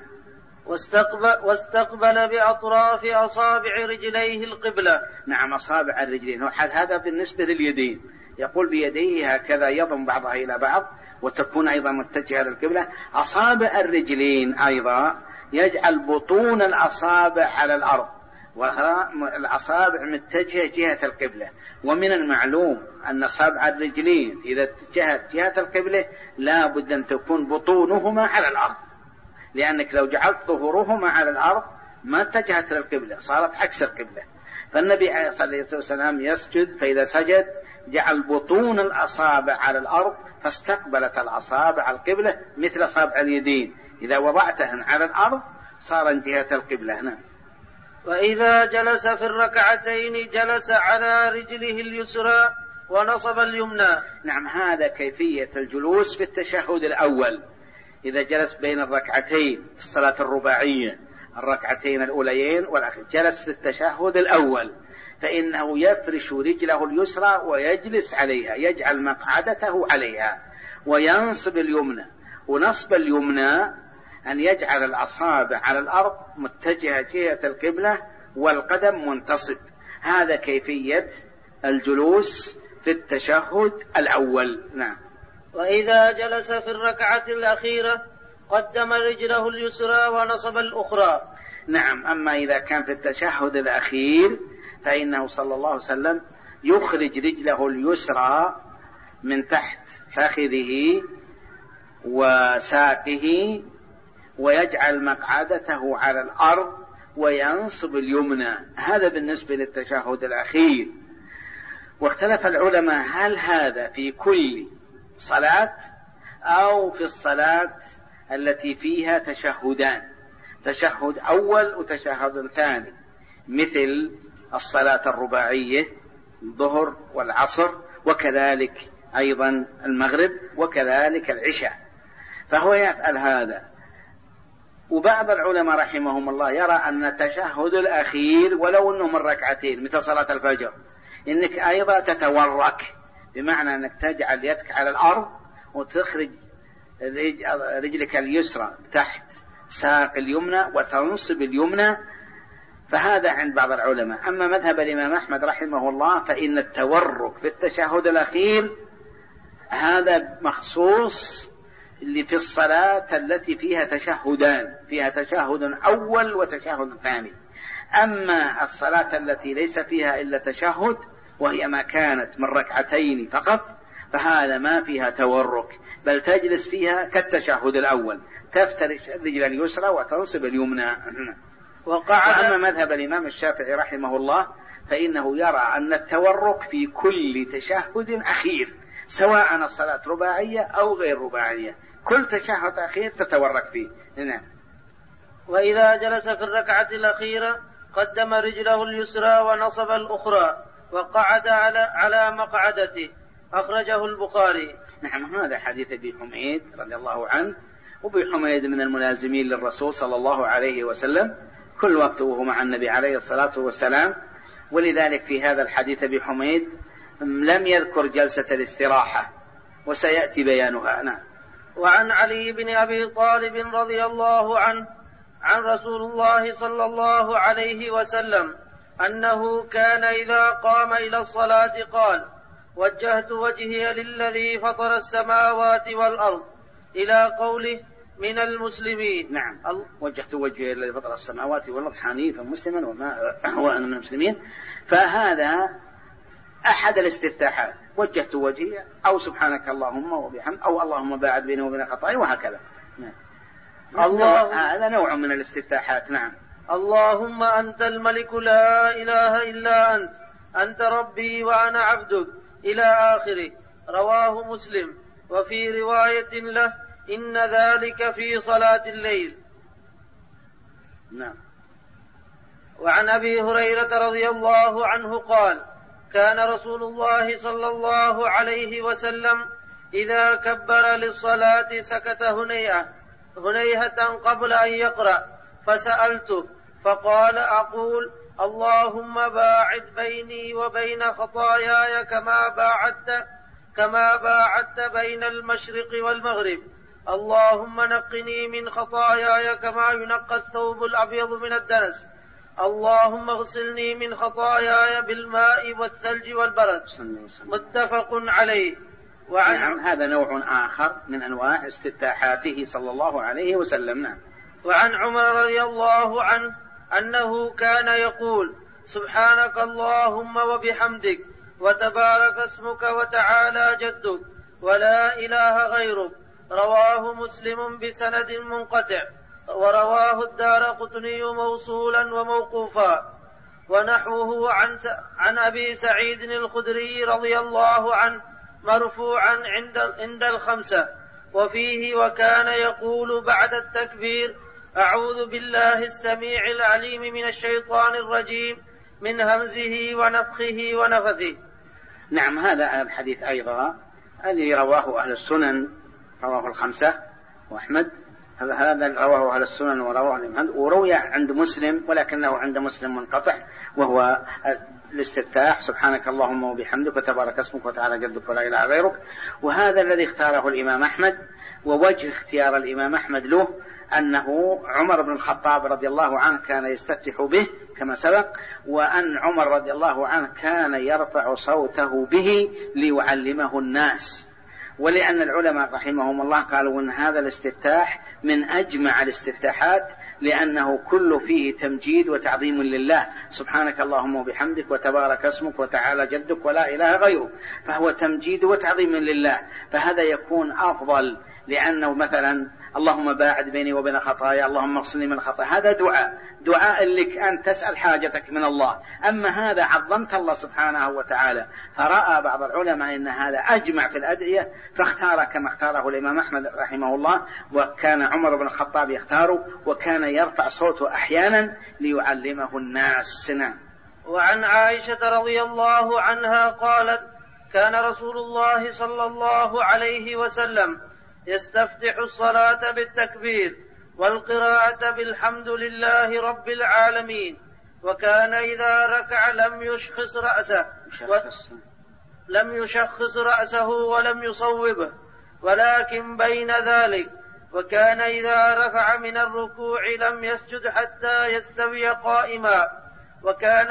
واستقبل بأطراف أصابع رجليه القبلة.
نعم، أصابع الرجلين. هذا بالنسبة لليدين، يقول بيديه هكذا يضم بعضها إلى بعض وتكون أيضا متجهة للقبلة. أصابع الرجلين أيضا يجعل بطون الأصابع على الأرض والأصابع متجهة جهة القبلة. ومن المعلوم أن أصابع الرجلين إذا اتجهت جهة القبلة لا بد أن تكون بطونهما على الأرض، لأنك لو جعلت ظهورهما على الأرض ما اتجهت للقبلة، صارت عكس القبلة. فالنبي صلى الله عليه وسلم يسجد، فإذا سجد جعل بطون الأصابع على الأرض فاستقبلت الأصابع القبلة مثل أصابع اليدين، إذا وضعتهن على الأرض صار جهة القبلة. نعم.
وإذا جلس في الركعتين جلس على رجله اليسرى ونصب اليمنى.
نعم، هذا كيفية الجلوس في التشهد الأول. إذا جلس بين الركعتين في الصلاة الرباعية، الركعتين الأوليين والأخير، جلس في التشهد الأول، فإنه يفرش رجله اليسرى ويجلس عليها، يجعل مقعدته عليها، وينصب اليمنى. ونصب اليمنى أن يجعل الأصابع على الأرض متجهة جهة القبلة والقدم منتصب. هذا كيفية الجلوس في التشهد الأول. نعم.
وإذا جلس في الركعة الأخيرة قدم رجله اليسرى ونصب الأخرى.
نعم، أما إذا كان في التشهد الأخير فإنه صلى الله عليه وسلم يخرج رجله اليسرى من تحت فخذه وساقه ويجعل مقعدته على الأرض وينصب اليمنى. هذا بالنسبة للتشهد الأخير. واختلف العلماء هل هذا في كل صلاة أو في الصلاة التي فيها تشهدان، تشهد أول وتشهد ثاني، مثل الصلاة الرباعية الظهر والعصر، وكذلك أيضا المغرب، وكذلك العشاء، فهو يفعل هذا. وبعض العلماء رحمهم الله يرى أن التشهد الأخير ولو أنه من ركعتين مثل صلاة الفجر إنك أيضا تتورك، بمعنى أنك تجعل يدك على الأرض وتخرج رجلك اليسرى تحت ساق اليمنى وتنصب اليمنى، فهذا عند بعض العلماء. أما مذهب الإمام أحمد رحمه الله فإن التورك في التشهد الأخير هذا مخصوص اللي في الصلاة التي فيها تشهدان، فيها تشهد أول وتشهد ثاني. أما الصلاة التي ليس فيها إلا تشهد وهي ما كانت من ركعتين فقط فهذا ما فيها تورك، بل تجلس فيها كالتشهد الأول، تفترش الرجل اليسرى وتنصب اليمنى. وأما مذهب الإمام الشافعي رحمه الله فإنه يرى أن التورك في كل تشهد أخير، سواء الصلاة رباعية أو غير رباعية، كل تشهد أخير تتورك فيه. نعم.
وإذا جلس في الركعة الأخيرة قدم رجله اليسرى ونصب الأخرى وقعد على مقعدته. أخرجه البخاري.
نعم، هذا حديث أبي حميد رضي الله عنه، وأبي حميد من الملازمين للرسول صلى الله عليه وسلم كل وقت وهو مع النبي عليه الصلاة والسلام، ولذلك في هذا الحديث أبي حميد لم يذكر جلسة الاستراحة وسيأتي بيانها. نعم.
وعن علي بن أبي طالب رضي الله عنه عن رسول الله صلى الله عليه وسلم أنه كان إذا قام إلى الصلاة قال: وجهت وجهي للذي فطر السماوات والأرض، إلى قوله من المسلمين.
نعم، وجهت وجهي للذي فطر السماوات والأرض حنيفا مسلما وما هو أنا من المسلمين. فهذا أحد الاستفتاحات، وجهت وجهي أو سبحانك اللهم وبحمد أو اللهم باعد بيني وبين خطاياي وهكذا. نعم. هذا نوع من الاستفتاحات. نعم.
اللهم أنت الملك لا إله إلا أنت، أنت ربي وأنا عبدك، إلى آخره. رواه مسلم. وفي رواية له: إن ذلك في صلاة الليل.
نعم.
وعن أبي هريرة رضي الله عنه قال: كان رسول الله صلى الله عليه وسلم إذا كبر للصلاة سكت هنيهة قبل أن يقرأ، فسألته فقال: أقول اللهم باعد بيني وبين خطاياي كما باعدت بين المشرق والمغرب، اللهم نقني من خطاياي كما ينقى الثوب الأبيض من الدنس، اللهم اغسلني من خطاياي بالماء والثلج والبرد. متفق عليه.
نعم، هذا نوع آخر من أنواع استفتاحاته صلى الله عليه وسلم. نعم.
وعن عمر رضي الله عنه أنه كان يقول: سبحانك اللهم وبحمدك وتبارك اسمك وتعالى جدك ولا إله غيرك. رواه مسلم بسند منقطع، ورواه الدارقطني موصولا وموقوفا. ونحوه عن أبي سعيد الخدري رضي الله عنه مرفوعا عند الخمسة، وفيه: وكان يقول بعد التكبير: أعوذ بالله السميع العليم من الشيطان الرجيم من همزه ونفخه ونفثه.
نعم، هذا الحديث أيضا الذي رواه أهل السنن، رواه الخمسة وأحمد، هذا رواه أهل السنن ورواه الإمام، وروي عند مسلم ولكنه عند مسلم منقطع، وهو الاستفتاح: سبحانك اللهم وبحمدك وتبارك اسمك وتعالى جدك ولا إله غيرك. وهذا الذي اختاره الإمام أحمد، ووجه اختيار الإمام أحمد له أنه عمر بن الخطاب رضي الله عنه كان يستفتح به كما سبق، وأن عمر رضي الله عنه كان يرفع صوته به ليعلمه الناس. ولأن العلماء رحمهم الله قالوا أن هذا الاستفتاح من أجمع الاستفتاحات، لأنه كله فيه تمجيد وتعظيم لله، سبحانك اللهم وبحمدك وتبارك اسمك وتعالى جدك ولا إله غيره، فهو تمجيد وتعظيم لله، فهذا يكون أفضل. لأنه مثلا اللهم باعد بيني وبين خطايا، اللهم اغسلني من خطايا، هذا دعاء لك أن تسأل حاجتك من الله. أما هذا عظمت الله سبحانه وتعالى، فرأى بعض العلماء أن هذا أجمع في الأدعية، فاختار كما اختاره الإمام أحمد رحمه الله، وكان عمر بن الخطاب يختاره، وكان يرفع صوته أحيانا ليعلمه الناس.
وعن عائشة رضي الله عنها قالت: كان رسول الله صلى الله عليه وسلم يستفتح الصلاة بالتكبير والقراءة بالحمد لله رب العالمين، وكان إذا ركع لم يشخص رأسه ولم يصوبه، ولكن بين ذلك، وكان إذا رفع من الركوع لم يسجد حتى يستوي قائما، وكان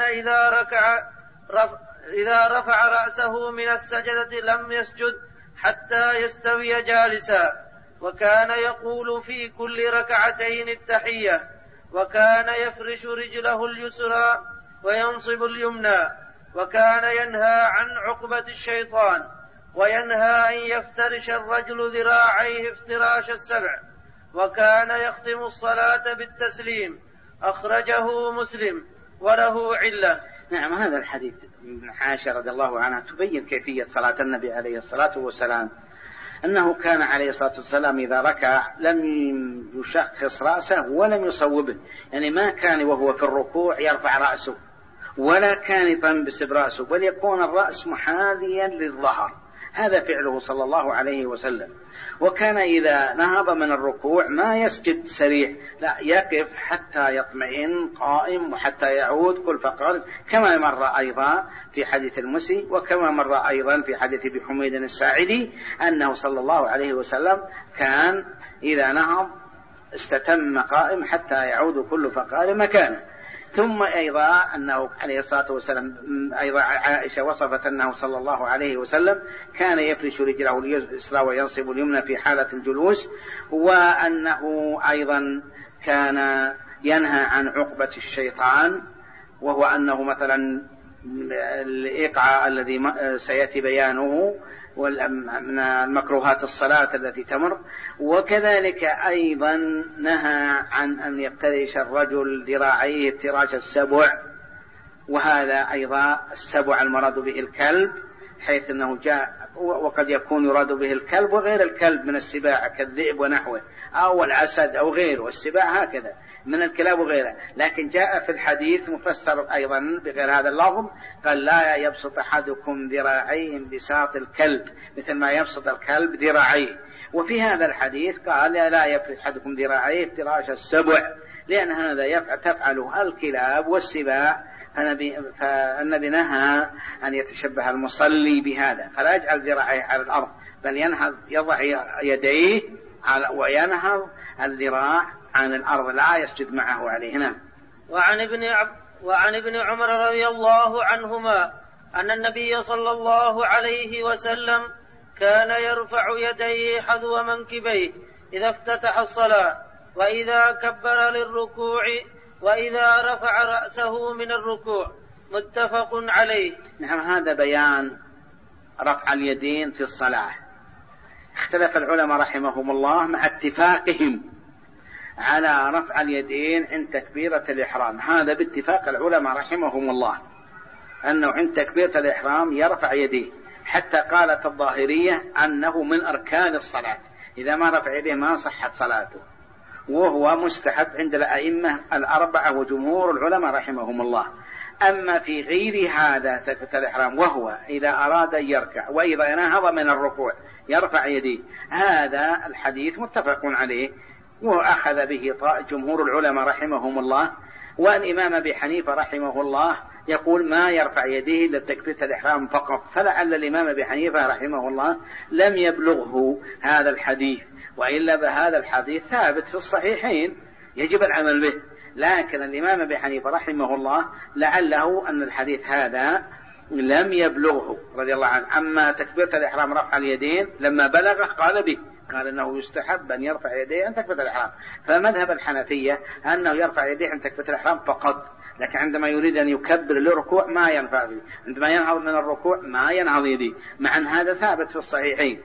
إذا رفع رأسه من السجدة لم يسجد حتى يستوي جالسا، وكان يقول في كل ركعتين التحية، وكان يفرش رجله اليسرى وينصب اليمنى، وكان ينهى عن عقبة الشيطان، وينهى أن يفترش الرجل ذراعيه افتراش السبع، وكان يختم الصلاة بالتسليم. أخرجه مسلم وله علة.
نعم، هذا الحديث من عائشة رضي الله عنها تبين كيفية صلاة النبي عليه الصلاة والسلام، أنه كان عليه الصلاة والسلام إذا ركع لم يشخص رأسه ولم يصوبه، يعني ما كان وهو في الركوع يرفع رأسه ولا كان ينبسط برأسه، بل يكون الرأس محاذيا للظهر، هذا فعله صلى الله عليه وسلم. وكان إذا نهض من الركوع ما يسجد سريع، لا، يقف حتى يطمئن قائم وحتى يعود كل فقار، كما مر أيضا في حديث المسي، وكما مر أيضا في حديث أبي حميد الساعدي أنه صلى الله عليه وسلم كان إذا نهض استتم قائم حتى يعود كل فقار مكانه. ثم أيضا أنه عليه الصلاة والسلام أيضا عائشة وصفت أنه صلى الله عليه وسلم كان يفرش رجله اليسرى وينصب اليمنى في حالة الجلوس، وأنه أيضا كان ينهى عن عقبة الشيطان، وهو أنه مثلا الإيقاع الذي سيأتي بيانه من المكروهات الصلاة التي تمر. وكذلك أيضا نهى عن أن يفترش الرجل ذراعيه افتراش السبع، وهذا أيضا السبع المراد به الكلب، حيث أنه جاء وقد يكون يراد به الكلب وغير الكلب من السباع كالذئب ونحوه أو الأسد أو غيره، والسباع هكذا من الكلاب وغيره. لكن جاء في الحديث مفسر أيضا بغير هذا اللفظ، قال لا يبسط أحدكم ذراعيه بساط الكلب مثل ما يبسط الكلب ذراعيه. وفي هذا الحديث قال لا يفرش أحدكم ذراعيه افتراش السبع، لأن هذا تفعله الكلاب والسباع، فالنبي نهى أن يتشبه المصلي بهذا، فلا يجعل ذراعيه على الأرض، بل يضع يديه وينهض الذراع عن الأرض، لا يسجد معه عليه. نعم.
وعن ابن عمر رضي الله عنهما أن النبي صلى الله عليه وسلم كان يرفع يديه حذو منكبيه إذا افتتح الصلاة، وإذا كبر للركوع، وإذا رفع رأسه من الركوع، متفق عليه.
نعم، هذا بيان رفع اليدين في الصلاة. اختلف العلماء رحمهم الله مع اتفاقهم على رفع اليدين عند تكبيرة الإحرام، هذا باتفاق العلماء رحمهم الله أنه عند تكبيرة الإحرام يرفع يديه، حتى قالت الظاهرية أنه من أركان الصلاة، إذا ما رفع يديه ما صحت صلاته، وهو مستحب عند الأئمة الأربعة وجمهور العلماء رحمهم الله. أما في غير هذا تكبيرة الإحرام، وهو إذا أراد أن يركع وإذا نهض من الركوع يرفع يديه، هذا الحديث متفق عليه وأخذ به جمهور العلماء رحمهم الله. والإمام أبي حنيفة رحمه الله يقول ما يرفع يديه إلا تكبيرة الإحرام فقط، فلعل الإمام أبي حنيفة رحمه الله لم يبلغه هذا الحديث، وإلا بهذا الحديث ثابت في الصحيحين يجب العمل به. لكن الإمام أبي حنيفة رحمه الله لعله أن الحديث هذا لم يبلغه رضي الله عنه. أما تكبيرة الإحرام رفع اليدين لما بلغه قال به، قال أنه يستحب أن يرفع يديه عند تكبيرة الإحرام. فمذهب الحنفية أنه يرفع يديه عند تكبيرة الإحرام فقط، لكن عندما يريد أن يكبر للركوع ما ينفع به، عندما ينهض من الركوع ما ينهض يديه، مع أن هذا ثابت في الصحيحين.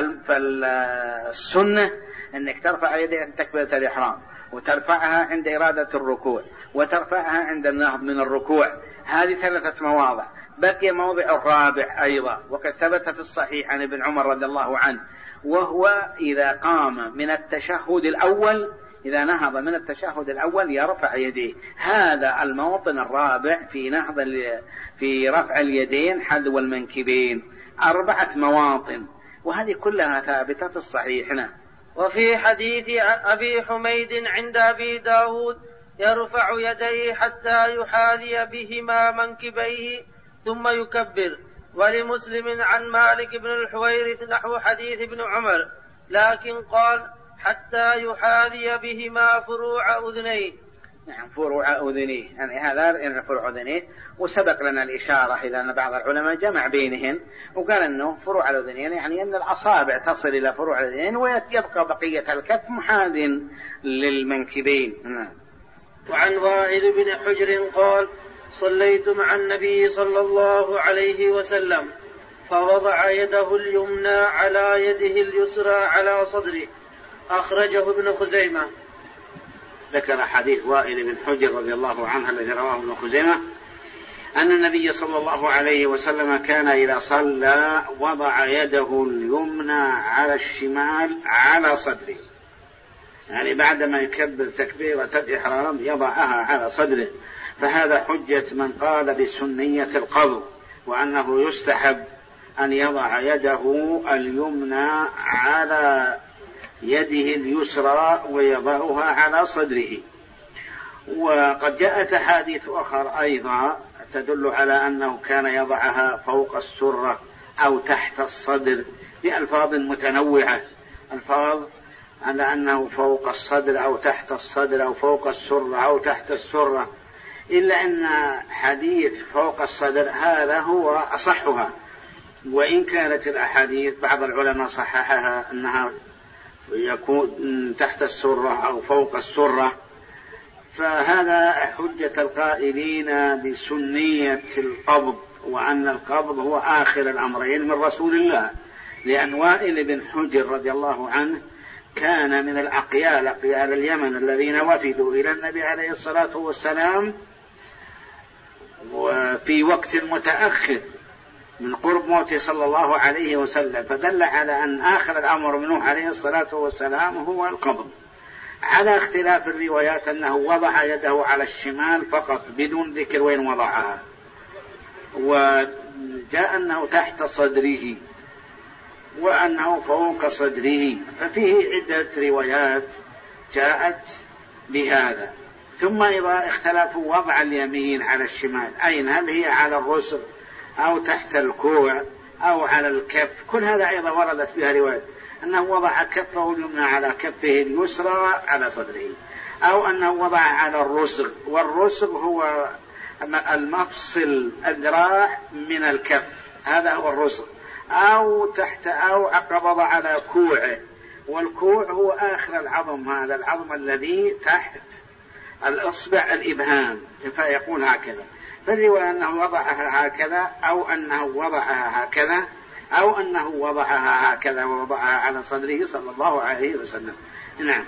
فالسنة أنك ترفع يديه عند تكبيرة الإحرام، وترفعها عند إرادة الركوع، وترفعها عند النهض من الركوع. هذه 3 مواضع. بقي موضع الرابع أيضا، وقد ثبت في الصحيح عن ابن عمر رضي الله عنه، وهو إذا قام من التشهد الأول، إذا نهض من التشهد الأول يرفع يديه. هذا الموطن الرابع في رفع اليدين حذو المنكبين، 4 مواطن، وهذه كلها ثابتة في الصحيح.
وفي حديث أبي حميد عند أبي داود يرفع يديه حتى يحاذي بهما منكبيه ثم يكبر. ولمسلم عن مالك بن الحويرث نحو حديث ابن عمر، لكن قال حتى يحاذي بهما فروع أذنيه.
نعم، فروع أذنيه، يعني هذا فروع أذنيه. وسبق لنا الإشارة إلى أن بعض العلماء جمع بينهن وقال أنه فروع الأذنين يعني أن الأصابع تصل إلى فروع الأذنين ويبقى بقية الكف محاذ للمنكبين.
وعن وائل بن حجر قال صليت مع النبي صلى الله عليه وسلم فوضع يده اليمنى على يده اليسرى على صدره، أخرجه ابن خزيمة.
ذكر حديث وائل بن حجر رضي الله عنه الذي رواه ابن خزيمة أن النبي صلى الله عليه وسلم كان إذا صلى وضع يده اليمنى على الشمال على صدره، يعني بعدما يكبر تكبيرة الإحرام يضعها على صدره. فهذا حجة من قال بسنية القبض وأنه يستحب أن يضع يده اليمنى على يده اليسرى ويضعها على صدره. وقد جاءت أحاديث أخرى أيضا تدل على أنه كان يضعها فوق السرة أو تحت الصدر بألفاظ متنوعة، ألفاظ على أنه فوق الصدر أو تحت الصدر أو فوق السرة أو تحت السرة، إلا أن حديث فوق الصدر هذا هو أصحها، وإن كانت الأحاديث بعض العلماء صححها أنها يكون تحت السرة أو فوق السرة. فهذا حجة القائلين بسنية القبض، وأن القبض هو آخر الأمرين من رسول الله، لأن وائل بن حجر رضي الله عنه كان من الأقيال، أقيال اليمن الذين وفدوا إلى النبي عليه الصلاة والسلام وفي وقت متأخر من قرب موته صلى الله عليه وسلم، فدل على أن آخر الأمر منه عليه الصلاة والسلام هو القبض، على اختلاف الروايات أنه وضع يده على الشمال فقط بدون ذكر وين وضعها، وجاء أنه تحت صدره وأنه فوق صدره، ففيه عدة روايات جاءت بهذا. ثم إذا اختلفوا وضع اليمين على الشمال، أين هل هي على الرسغ أو تحت الكوع أو على الكف، كل هذا أيضا وردت بها رواية أنه وضع كفه اليمنى على كفه اليسرى على صدره، أو أنه وضع على الرسغ، والرسغ هو المفصل الذراع من الكف، هذا هو الرسغ، أو تحت أو قبض على كوعه، والكوع هو آخر العظم، هذا العظم الذي تحت الإصبع الإبهام، فيقول هكذا. فالرواية أنه وضعها هكذا أو أنه وضعها هكذا أو أنه وضعها هكذا ووضعها على صدره صلى الله عليه وسلم. نعم.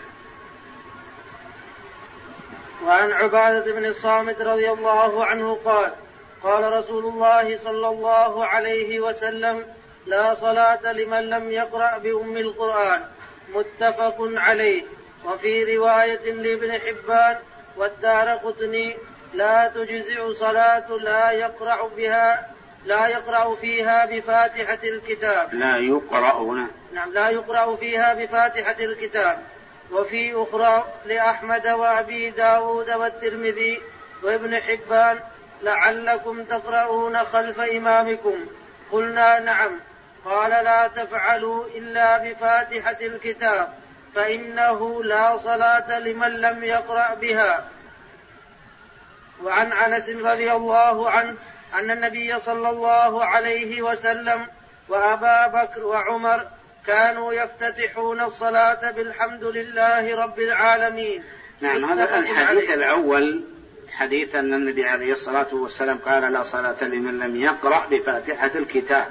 وعن عبادة بن الصامت رضي الله عنه قال: قال رسول الله صلى الله عليه وسلم: لا صلاة لمن لم يقرأ بأم القرآن، متفق عليه. وفي رواية لابن حبان والدارقطني: لا تجزع صلاة لا يقرأ فيها بفاتحة الكتاب.
لا
يقرأ فيها بفاتحة الكتاب. وفي أخرى لأحمد وأبي داود والترمذي وابن حبان: لعلكم تقرؤون خلف إمامكم. قلنا: نعم. قال: لا تفعلوا إلا بفاتحة الكتاب، فإنه لا صلاة لمن لم يقرأ بها. وعن أنس رضي الله عنه أن النبي صلى الله عليه وسلم وأبا بكر وعمر كانوا يفتتحون الصلاة بالحمد لله رب العالمين.
نعم. هذا الحديث الأول حديث أن النبي عليه الصلاة والسلام قال: لا صلاة لمن لم يقرأ بفاتحة الكتاب.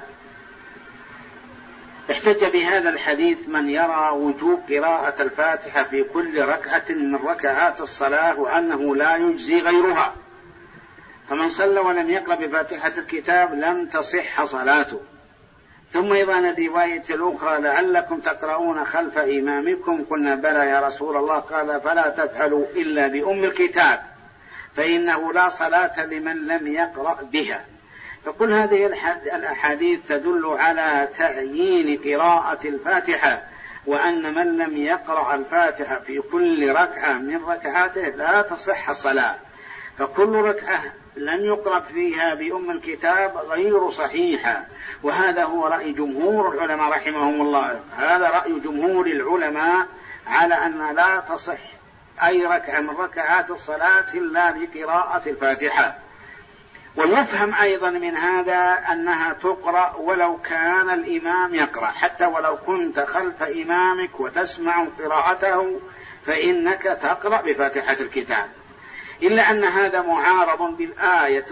احتج بهذا الحديث من يرى وجوب قراءة الفاتحة في كل ركعة من ركعات الصلاة، وأنه لا يجزي غيرها، فمن صلى ولم يقرأ بفاتحة الكتاب لم تصح صلاته. ثم أيضا الرواية الأخرى: لعلكم تقرؤون خلف إمامكم. قلنا: بلى يا رسول الله. قال: فلا تفعلوا إلا بأم الكتاب، فإنه لا صلاة لمن لم يقرأ بها. فكل هذه الأحاديث تدل على تعيين قراءة الفاتحة، وأن من لم يقرأ الفاتحة في كل ركعة من ركعاته لا تصح الصلاة. فكل ركعة لم يقرأ فيها بأم الكتاب غير صحيحة، وهذا هو رأي جمهور العلماء رحمهم الله. هذا رأي جمهور العلماء على أن لا تصح أي ركعة من ركعات الصلاة إلا بقراءة الفاتحة. ويفهم أيضا من هذا أنها تقرأ ولو كان الإمام يقرأ، حتى ولو كنت خلف إمامك وتسمع قراءته فإنك تقرأ بفاتحة الكتاب، إلا أن هذا معارض بالآية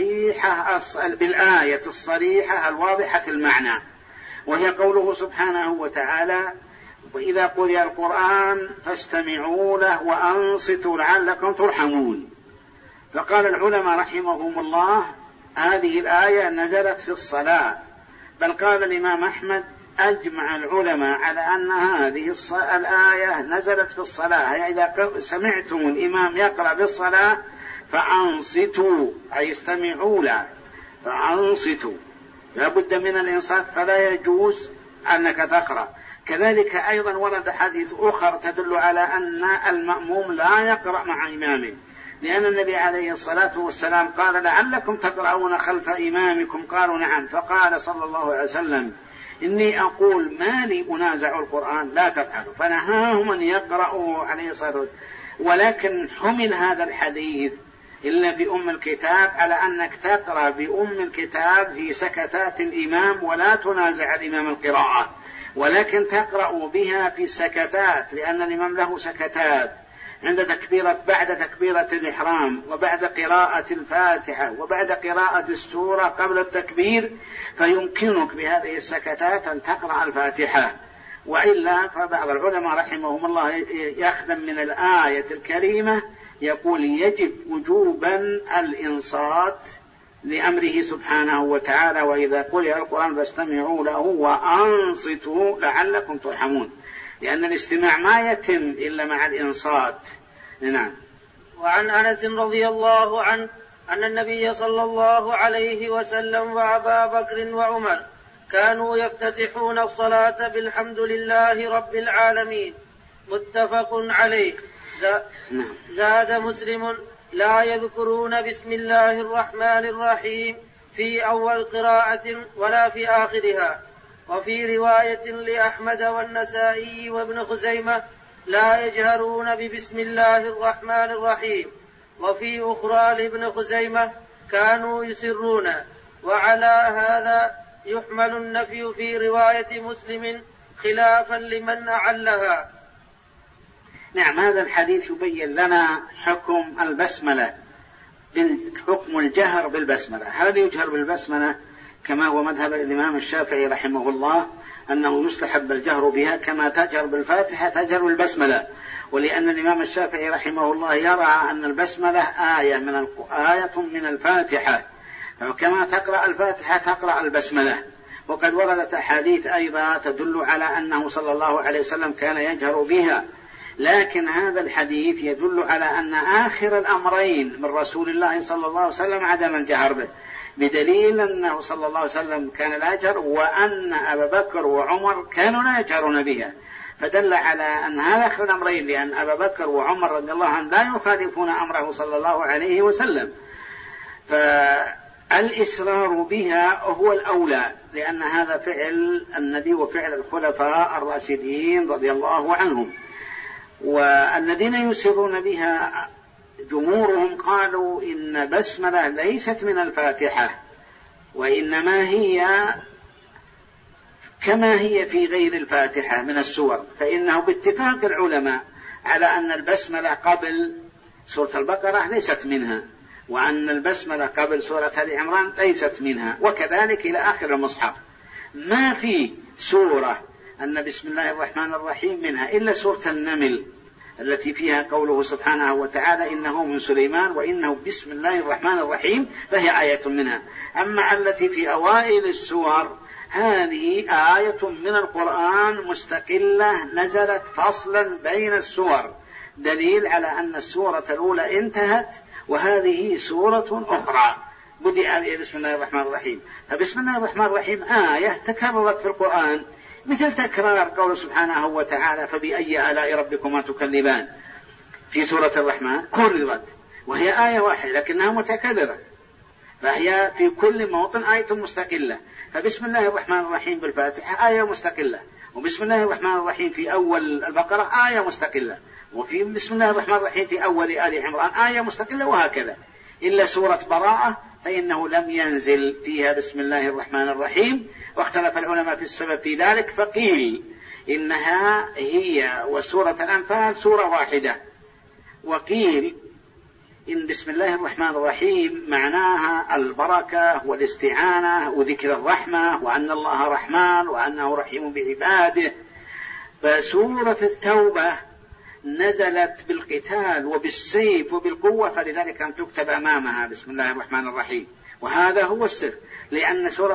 الصريحة الواضحة المعنى، وهي قوله سبحانه وتعالى: وإذا قرئ القرآن فاستمعوا له وأنصتوا لعلكم ترحمون. فقال العلماء رحمهم الله: هذه الآية نزلت في الصلاة، بل قال الإمام أحمد: أجمع العلماء على أن هذه الآية نزلت في الصلاة، إذا سمعتم الإمام يقرأ بالصلاة فأنصتوا، أي استمعوا له، فأنصتوا. لا بد من الإنصات، فلا يجوز أنك تقرأ. كذلك أيضا ورد حديث أخر تدل على أن المأموم لا يقرأ مع إمامه، لأن النبي عليه الصلاة والسلام قال لعلكم تقرؤون خلف إمامكم، قالوا نعم، فقال صلى الله عليه وسلم إني أقول ما لي أنازع القرآن لا تفعلوا، فنهاهم أن يقرأوا عليه الصلاة والسلام. ولكن حمل هذا الحديث إلا بأم الكتاب على أنك تقرأ بأم الكتاب في سكتات الإمام ولا تنازع الإمام القراءة، ولكن تقرأ بها في السكتات، لأن الإمام له سكتات بعد تكبيرة الإحرام، وبعد قراءة الفاتحة، وبعد قراءة السورة قبل التكبير، فيمكنك بهذه السكتات أن تقرأ الفاتحة. وإلا فبعض العلماء رحمهم الله يخدم من الآية الكريمة يقول يجب وجوبا الإنصات لأمره سبحانه وتعالى، وإذا قرئ القرآن فاستمعوا له وأنصتوا لعلكم ترحمون، لأن الاستماع ما يتم إلا مع الإنصات. نعم.
وعن أنس رضي الله عنه أن النبي صلى الله عليه وسلم وأبا بكر وعمر كانوا يفتتحون الصلاة بالحمد لله رب العالمين، متفق عليه. زاد مسلم لا يذكرون بسم الله الرحمن الرحيم في أول قراءة ولا في آخرها. وفي رواية لأحمد والنسائي وابن خزيمة لا يجهرون ببسم الله الرحمن الرحيم. وفي أخرى لابن خزيمة كانوا يسرون. وعلى هذا يحمل النفي في رواية مسلم خلافا لمن أعلها.
نعم، هذا الحديث يبين لنا حكم البسملة، حكم الجهر بالبسملة. هل يجهر بالبسملة كما هو مذهب الإمام الشافعي رحمه الله أنه يستحب الجهر بها كما تجهر بالفاتحة تجهر بالبسملة، ولأن الإمام الشافعي رحمه الله يرى أن البسملة آية من الفاتحة، فكما تقرأ الفاتحة تقرأ البسملة. وقد وردت أحاديث أيضا تدل على أنه صلى الله عليه وسلم كان يجهر بها، لكن هذا الحديث يدل على أن آخر الأمرين من رسول الله صلى الله عليه وسلم عدم الجهر به، بدليل أنه صلى الله عليه وسلم كان لا يجهر، وأن أبا بكر وعمر كانوا لا يجهرون بها، فدل على أن هذا آخر الأمرين، لأن أبا بكر وعمر رضي الله عنهم لا يخالفون أمره صلى الله عليه وسلم، فالإسرار بها هو الأولى، لأن هذا فعل النبي وفعل الخلفاء الراشدين رضي الله عنهم. والذين يسرون بها جمهورهم قالوا إن بسملة ليست من الفاتحة، وإنما هي كما هي في غير الفاتحة من السور، فإنه باتفاق العلماء على أن البسملة قبل سورة البقرة ليست منها، وأن البسملة قبل سورة آل عمران ليست منها، وكذلك إلى آخر المصحف. ما في سورة أن بسم الله الرحمن الرحيم منها إلا سورة النمل التي فيها قوله سبحانه وتعالى إنه من سليمان وإنه بسم الله الرحمن الرحيم، فهي آية منها. أما التي في أوائل السور هذه آية من القرآن مستقلة نزلت فصلا بين السور، دليل على أن السورة الأولى انتهت وهذه سورة أخرى بدأ بسم الله الرحمن الرحيم. فبسم الله الرحمن الرحيم آية تكررت في القرآن، مثل تكرار قول سبحانه وتعالى فبأي آلاء ربكما تكذبان في سورة الرحمن، كررت وهي آية واحدة لكنها متكررة، فهي في كل موطن آية مستقلة. فبسم الله الرحمن الرحيم بالفاتحة آية مستقلة، وبسم الله الرحمن الرحيم في أول البقرة آية مستقلة، وفي بسم الله الرحمن الرحيم في أول آل عمران آية مستقلة، وهكذا. إلا سورة براءة فإنه لم ينزل فيها بسم الله الرحمن الرحيم، واختلف العلماء في السبب في ذلك، فقيل إنها هي وسورة الأنفال سورة واحدة، وقيل إن بسم الله الرحمن الرحيم معناها البركة والاستعانة وذكر الرحمة، وأن الله رحمن وأنه رحيم بعباده. فسورة التوبة نزلت بالقتال وبالسيف وبالقوة، فلذلك أن تكتب أمامها بسم الله الرحمن الرحيم، وهذا هو السر، لأن سورة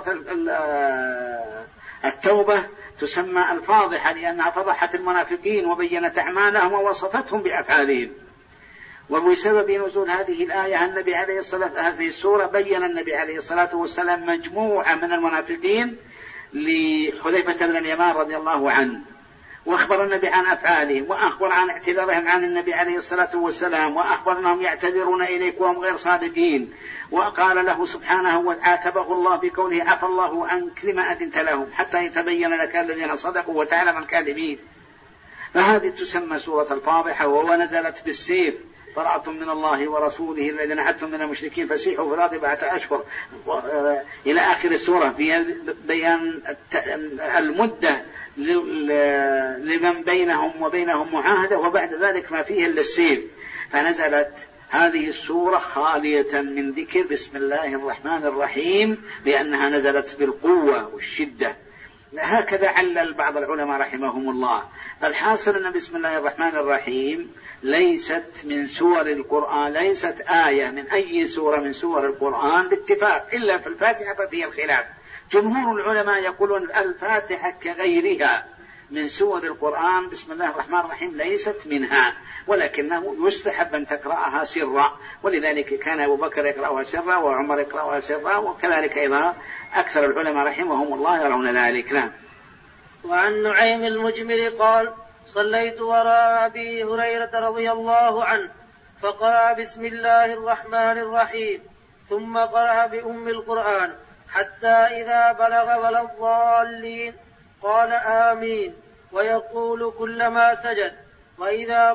التوبة تسمى الفاضحة لأنها فضحت المنافقين وبينت أعمالهم ووصفتهم بأفعالهم.
وبسبب نزول هذه الآية النبي عليه هذه السورة بين النبي عليه الصلاة والسلام مجموعة من المنافقين لحذيفة بن اليمان رضي الله عنه، وأخبر النبي عن أفعالهم، وأخبر عن اعتذارهم عن النبي عليه الصلاة والسلام، وأخبر أنهم يعتذرون إليك وهم غير صادقين، وقال له سبحانه وعاتبه الله بقوله عفى الله عنك لما أذنت لهم حتى يتبين لك الذين صدقوا وتعلم الكاذبين. فهذه تسمى سورة الفاضحة، ونزلت بالسيف براءة من الله ورسوله الذين عدتم من المشركين فسيحوا في الأرض 4 أشهر إلى آخر السورة، فيها بيان المدة لمن بينهم وبينهم معاهدة، وبعد ذلك ما فيه إلا السيف. فنزلت هذه السورة خالية من ذكر بسم الله الرحمن الرحيم لأنها نزلت بالقوة والشدة. هكذا علل بعض العلماء رحمهم الله. فالحاصل أن بسم الله الرحمن الرحيم ليست من سور القرآن، ليست آية من أي سورة من سور القرآن باتفاق، إلا في الفاتحة ففيها الخلاف. جمهور العلماء يقولون الفاتحة كغيرها من سور القرآن بسم الله الرحمن الرحيم ليست منها، ولكنه يستحب أن تقرأها سرا، ولذلك كان أبو بكر يقرأها سرا وعمر يقرأها سرا، وكذلك أيضا أكثر العلماء رحمهم الله يرون ذلك. نعم.
وعن نعيم المجمر قال صليت وراء أبي هريرة رضي الله عنه فقرأ بسم الله الرحمن الرحيم ثم قرأ بأم القرآن حتى إذا بلغ ولا الضالين قال آمين، ويقول كلما سجد، وإذا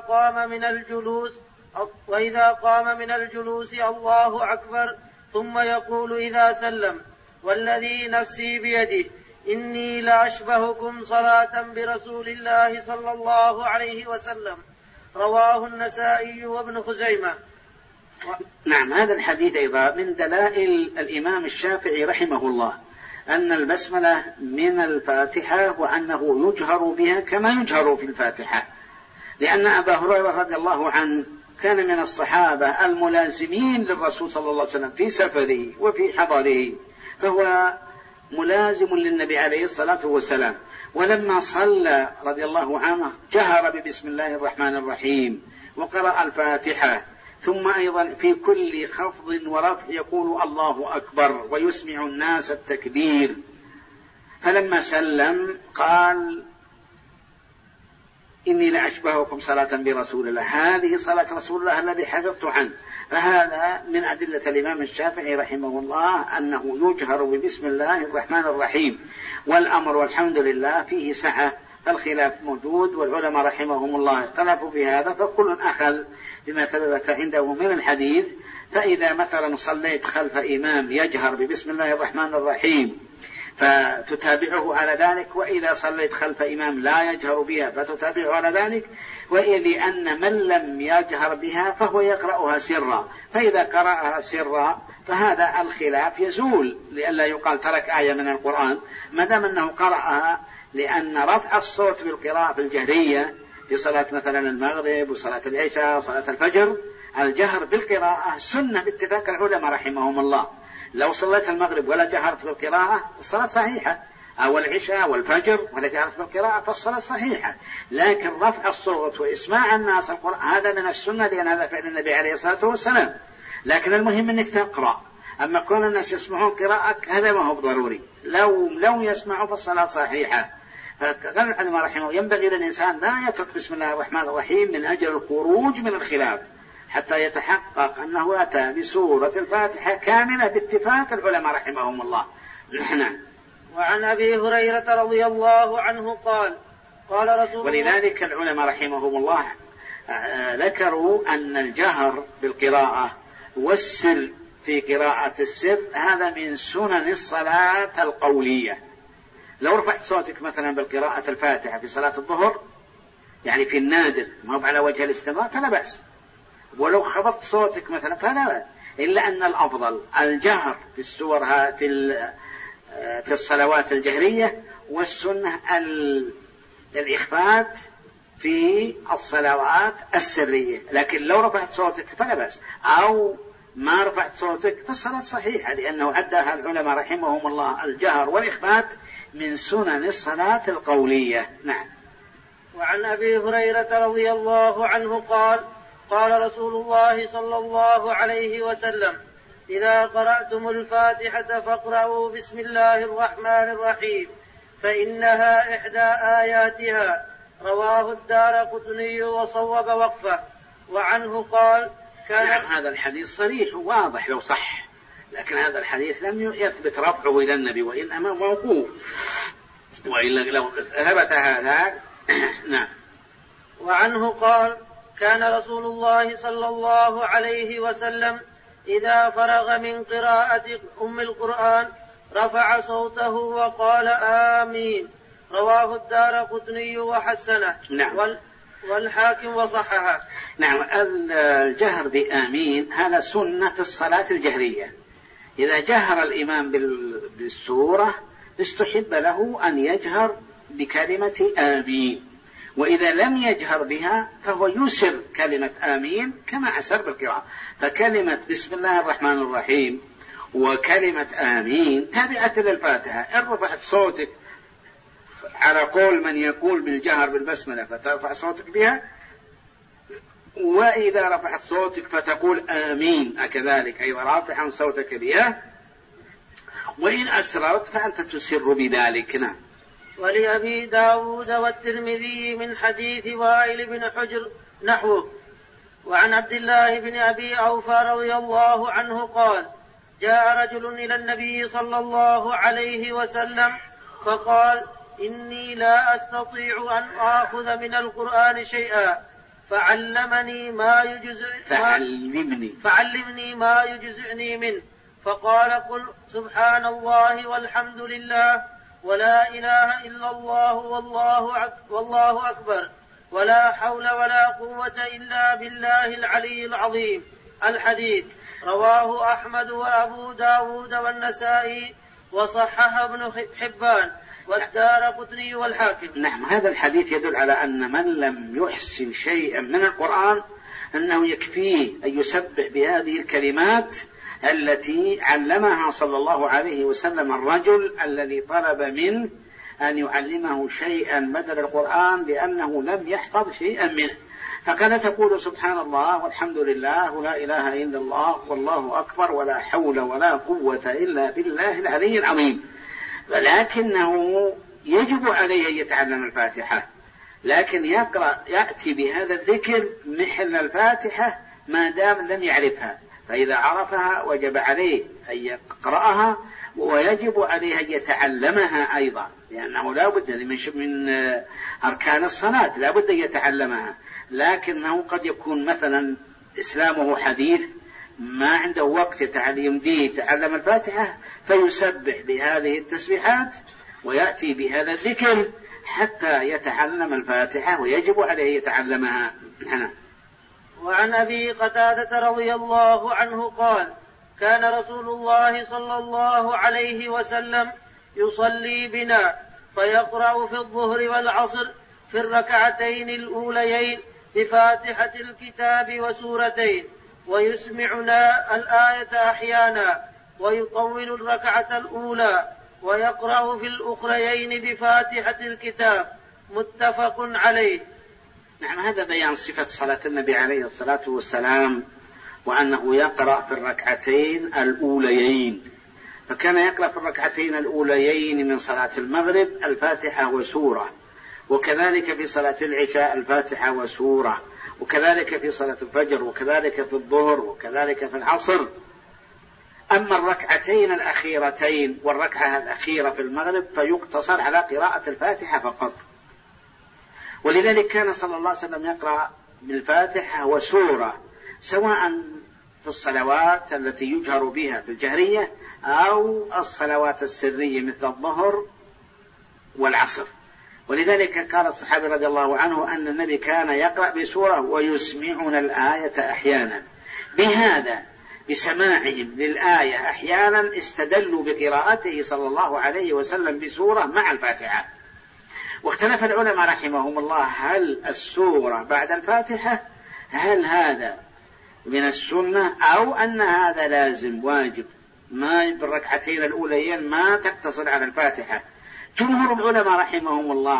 قام من الجلوس الله أكبر، ثم يقول إذا سلم والذي نفسي بيده إني لأشبهكم صلاة برسول الله صلى الله عليه وسلم. رواه النسائي وابن خزيمة.
نعم. هذا الحديث أيضا من دلائل الإمام الشافعي رحمه الله أن البسملة من الفاتحة، وأنه يجهر بها كما يجهر في الفاتحة، لأن أبا هريرة رضي الله عنه كان من الصحابة الملازمين للرسول صلى الله عليه وسلم في سفره وفي حضره، فهو ملازم للنبي عليه الصلاة والسلام. ولما صلى رضي الله عنه جهر ببسم الله الرحمن الرحيم وقرأ الفاتحة، ثم أيضا في كل خفض ورفع يقول الله أكبر ويسمع الناس التكبير. فلما سلم قال إني لأشبهكم صلاة برسول الله، هذه صلاة رسول الله الذي حفظت عنه. فهذا من أدلة الإمام الشافعي رحمه الله أنه يجهر ببسم الله الرحمن الرحيم، والأمر والحمد لله فيه سعة، الخلاف موجود، والعلماء رحمهم الله اختلفوا في هذا، فكل أخذ بما ثبت عنده من الحديث. فإذا مثلا صليت خلف إمام يجهر ببسم الله الرحمن الرحيم فتتابعه على ذلك، وإذا صليت خلف إمام لا يجهر بها فتتابعه على ذلك، وإذ أن من لم يجهر بها فهو يقرأها سرا، فإذا قرأها سرا فهذا الخلاف يزول، لئلا يقال ترك آية من القرآن، ما دام أنه قرأها. لأن رفع الصوت بالقراءة الجهرية في صلاة مثلا المغرب وصلاة العشاء وصلاة الفجر، الجهر بالقراءة سنة باتفاق العلماء رحمهم الله. لو صليت المغرب ولا جهرت بالقراءة الصلاة صحيحة، أو العشاء والفجر ولا جهرت بالقراءة فالصلاة صحيحة. لكن رفع الصوت وإسماع الناس القرآن هذا من السنة، لأن هذا فعل النبي عليه الصلاة والسلام. لكن المهم أنك تقرأ، أما كون الناس يسمعون قراءتك هذا ما هو ضروري، لو يسمعوا فالصلاة صحيحة. فقال العلماء رحمه ينبغي للإنسان لا يترك بسم الله الرحمن الرحيم من أجل الخروج من الخلاف، حتى يتحقق أنه أتى بسورة الفاتحة كاملة باتفاق العلماء رحمهم الله. نحن.
وعن أبي هريرة رضي الله عنه قال رسول الله،
ولذلك العلماء رحمهم الله ذكروا أن الجهر بالقراءة والسر في قراءة السر هذا من سنن الصلاة القولية. لو رفعت صوتك مثلا بالقراءة الفاتحة في صلاة الظهر، يعني في النادر ما هو على وجه الاستمرار فلا بأس، ولو خفضت صوتك مثلا فلا بأس، إلا أن الأفضل الجهر في السور في الصلوات الجهرية، والسنة الإخفات في الصلوات السرية. لكن لو رفعت صوتك فلا بأس، أو ما رفعت صوتك فالصلاة صحيحة، لأنه عدها العلماء رحمهم الله الجهر والإخفات من سنن الصلاة القولية. نعم.
وعن أبي هريرة رضي الله عنه قال رسول الله صلى الله عليه وسلم: إذا قرأتم الفاتحة فاقرأوا بسم الله الرحمن الرحيم فإنها إحدى آياتها. رواه الدارقطني وصوب وقفه. وعنه قال:
كان هذا الحديث صريح واضح لو صح، لكن هذا الحديث لم يثبت رفعه إلى النبي وإنما موقوف، وإلا لو ثبت هذا نعم.
وعنه قال: كان رسول الله صلى الله عليه وسلم إذا فرغ من قراءة أم القرآن رفع صوته وقال: آمين. رواه الدارقطني وحسنه.
نعم.
والحاكم وصححه.
نعم. الجهر بآمين هذا سنة في الصلاة الجهرية. إذا جهر الإمام بالسورة استحب له أن يجهر بكلمة آمين، وإذا لم يجهر بها فهو يسر كلمة آمين كما أسر بالقراءة. فكلمة بسم الله الرحمن الرحيم وكلمة آمين تابعة للفاتحة. إن رفعت صوتك على قول من يقول بالجهر بالبسملة فترفع صوتك بها، وإذا رفعت صوتك فتقول آمين كذلك أيضا رافعا صوتك بها، وإن أسررت فأنت تسر بذلك. نعم.
ولأبي داود والترمذي من حديث وائل بن حجر نحوه. وعن عبد الله بن أبي أوفى رضي الله عنه قال: جاء رجل إلى النبي صلى الله عليه وسلم فقال: إني لا أستطيع أن آخذ من القرآن شيئا فعلمني ما يجزعني منه. فقال: قل سبحان الله والحمد لله ولا إله إلا الله والله أكبر ولا حول ولا قوة إلا بالله العلي العظيم. الحديث رواه أحمد وأبو داود والنسائي وصححه ابن حبان والدارقطني والحاكم.
نعم. هذا الحديث يدل على أن من لم يحسن شيئا من القرآن أنه يكفيه أن يسبح بهذه الكلمات التي علمها صلى الله عليه وسلم الرجل الذي طلب منه أن يعلمه شيئا بدل القرآن لأنه لم يحفظ شيئا منه. فكان تقول سبحان الله والحمد لله ولا إله إلا الله والله أكبر ولا حول ولا قوة إلا بالله العلي العظيم. ولكنه يجب عليه أن يتعلم الفاتحة، لكن يأتي بهذا الذكر محل الفاتحة ما دام لم يعرفها، فإذا عرفها وجب عليه أن يقرأها، ويجب عليه أن يتعلمها أيضا، لأنه لا بد من أركان الصلاة لا بد أن يتعلمها. لكنه قد يكون مثلا إسلامه حديث ما عنده وقت يتعلم الفاتحة، فيسبح بهذه التسبيحات ويأتي بهذا الذكر حتى يتعلم الفاتحة، ويجب عليه يتعلمها.
وعن أبي قتادة رضي الله عنه قال: كان رسول الله صلى الله عليه وسلم يصلي بنا فيقرأ في الظهر والعصر في الركعتين الأوليين بفاتحة الكتاب وسورتين، ويسمعنا الآية أحيانا، ويطول الركعة الأولى، ويقرأ في الأخريين بفاتحة الكتاب. متفق عليه.
نعم. هذا بيان صفة صلاة النبي عليه الصلاة والسلام، وأنه يقرأ في الركعتين الأوليين. فكان يقرأ في الركعتين الأوليين من صلاة المغرب الفاتحة وسورة، وكذلك في صلاة العشاء الفاتحة وسورة، وكذلك في صلاة الفجر، وكذلك في الظهر، وكذلك في العصر. أما الركعتين الأخيرتين والركعة الأخيرة في المغرب فيقتصر على قراءة الفاتحة فقط. ولذلك كان صلى الله عليه وسلم يقرأ بالفاتحة وسورة، سواء في الصلوات التي يجهر بها في الجهرية أو الصلوات السرية مثل الظهر والعصر. ولذلك قال الصحابي رضي الله عنه أن النبي كان يقرأ بسورة ويسمعنا الآية أحيانا. بهذا بسماعهم للآية أحيانا استدلوا بقراءته صلى الله عليه وسلم بسورة مع الفاتحة. واختلف العلماء رحمهم الله هل السورة بعد الفاتحة هل هذا من السنة أو أن هذا لازم واجب، ما بالركعتين الأوليين ما تقتصر على الفاتحة. جمهور العلماء رحمهم الله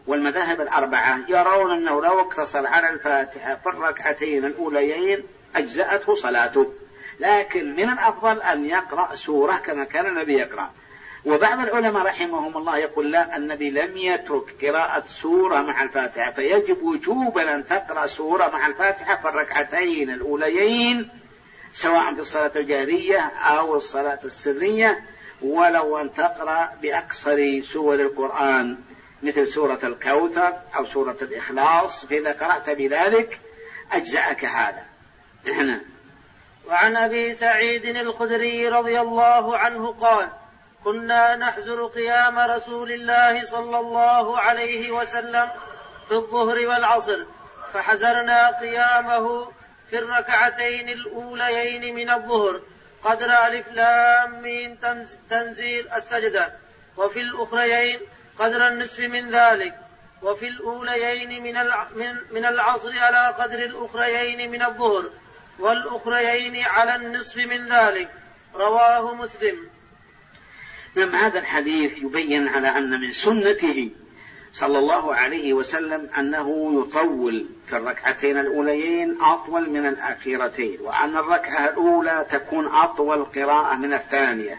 والمذاهب الأربعة يرون أنه لو اقتصر على الفاتحة في الركعتين الأوليين أجزأته صلاته، لكن من الأفضل أن يقرأ سورة كما كان النبي يقرأ. وبعض العلماء رحمهم الله يقول لا، النبي لم يترك قراءة سورة مع الفاتحة، فيجب وجوبا أن تقرأ سورة مع الفاتحة في الركعتين الأوليين سواء في الصلاة الجهرية أو الصلاة السرية، ولو أن تقرأ بأقصر سور القرآن مثل سورة الكوثر أو سورة الإخلاص، فإذا قرأت بذلك أجزأك هذا. هنا.
وعن أبي سعيد الخدري رضي الله عنه قال: كنا نحزر قيام رسول الله صلى الله عليه وسلم في الظهر والعصر، فحزرنا قيامه في الركعتين الأوليين من الظهر قدر ألف لام ميم تنزيل السجدة، وفي الأخريين قدر النصف من ذلك، وفي الأوليين من العصر على قدر الأخريين من الظهر، والأخريين على النصف من ذلك. رواه مسلم.
نعم، هذا الحديث يبين على أن من سنته صلى الله عليه وسلم أنه يطول في الركعتين الأوليين أطول من الأخيرتين، وأن الركعة الأولى تكون أطول قراءة من الثانية،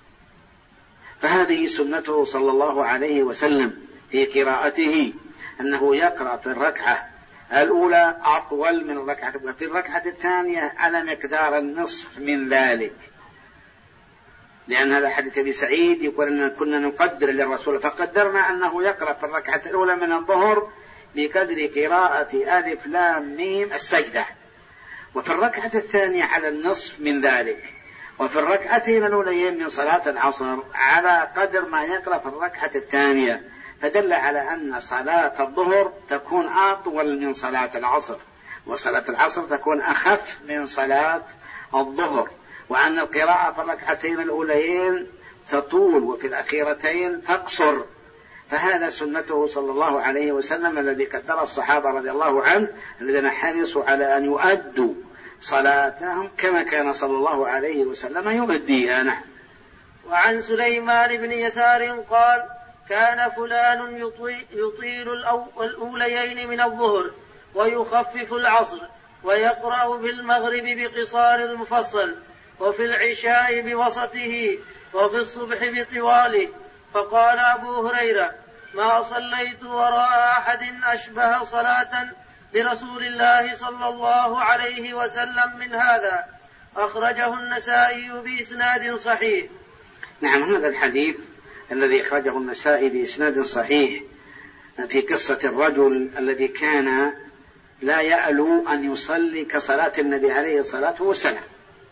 فهذه سنته صلى الله عليه وسلم في قراءته، أنه يقرأ في الركعة الأولى أطول من الركعة، وفي الركعة الثانية على مقدار النصف من ذلك، لأن هذا حديث أبي سعيد يقول أن كنا نقدر للرسول فقدرنا أنه يقرأ في الركعة الأولى من الظهر بقدر قراءة ألف لام ميم السجدة، وفي الركعة الثانية على النصف من ذلك، وفي الركعتين الأوليين من صلاة العصر على قدر ما يقرأ في الركعة الثانية، فدل على أن صلاة الظهر تكون أطول من صلاة العصر، وصلاة العصر تكون أخف من صلاة الظهر، وأن القراءة في الركعتين الأوليين تطول وفي الأخيرتين تقصر، فهذا سنته صلى الله عليه وسلم الذي قدر الصحابة رضي الله عنه الذين حرصوا على أن يؤدوا صلاتهم كما كان صلى الله عليه وسلم يؤديها.
وعن سليمان بن يسار قال: كان فلان يطيل الأوليين من الظهر ويخفف العصر، ويقرأ في المغرب بقصار المفصل، وفي العشاء بوسطه، وفي الصبح بطواله. فقال أبو هريرة: ما صليت وراء أحد أشبه صلاة برسول الله صلى الله عليه وسلم من هذا. أخرجه النسائي بإسناد صحيح.
نعم، هذا الحديث الذي أخرجه النسائي بإسناد صحيح في قصة الرجل الذي كان لا يألو أن يصلي كصلاة النبي عليه الصلاة والسلام،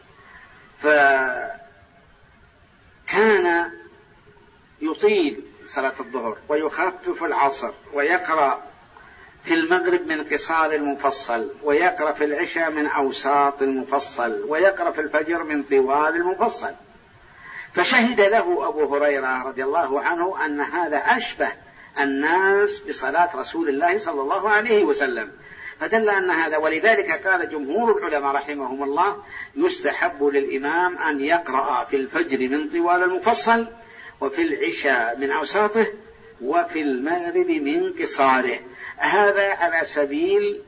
فكان يطيل صلاة الظهر ويخفف العصر، ويقرأ في المغرب من قصار المفصل، ويقرأ في العشاء من أوساط المفصل، ويقرأ في الفجر من طوال المفصل. فشهد له أبو هريرة رضي الله عنه أن هذا أشبه الناس بصلاة رسول الله صلى الله عليه وسلم، فدل أن هذا، ولذلك قال جمهور العلماء رحمهم الله: يستحب للإمام أن يقرأ في الفجر من طوال المفصل، وفي العشاء من أوساطه، وفي المغرب من قصاره. هذا على سبيل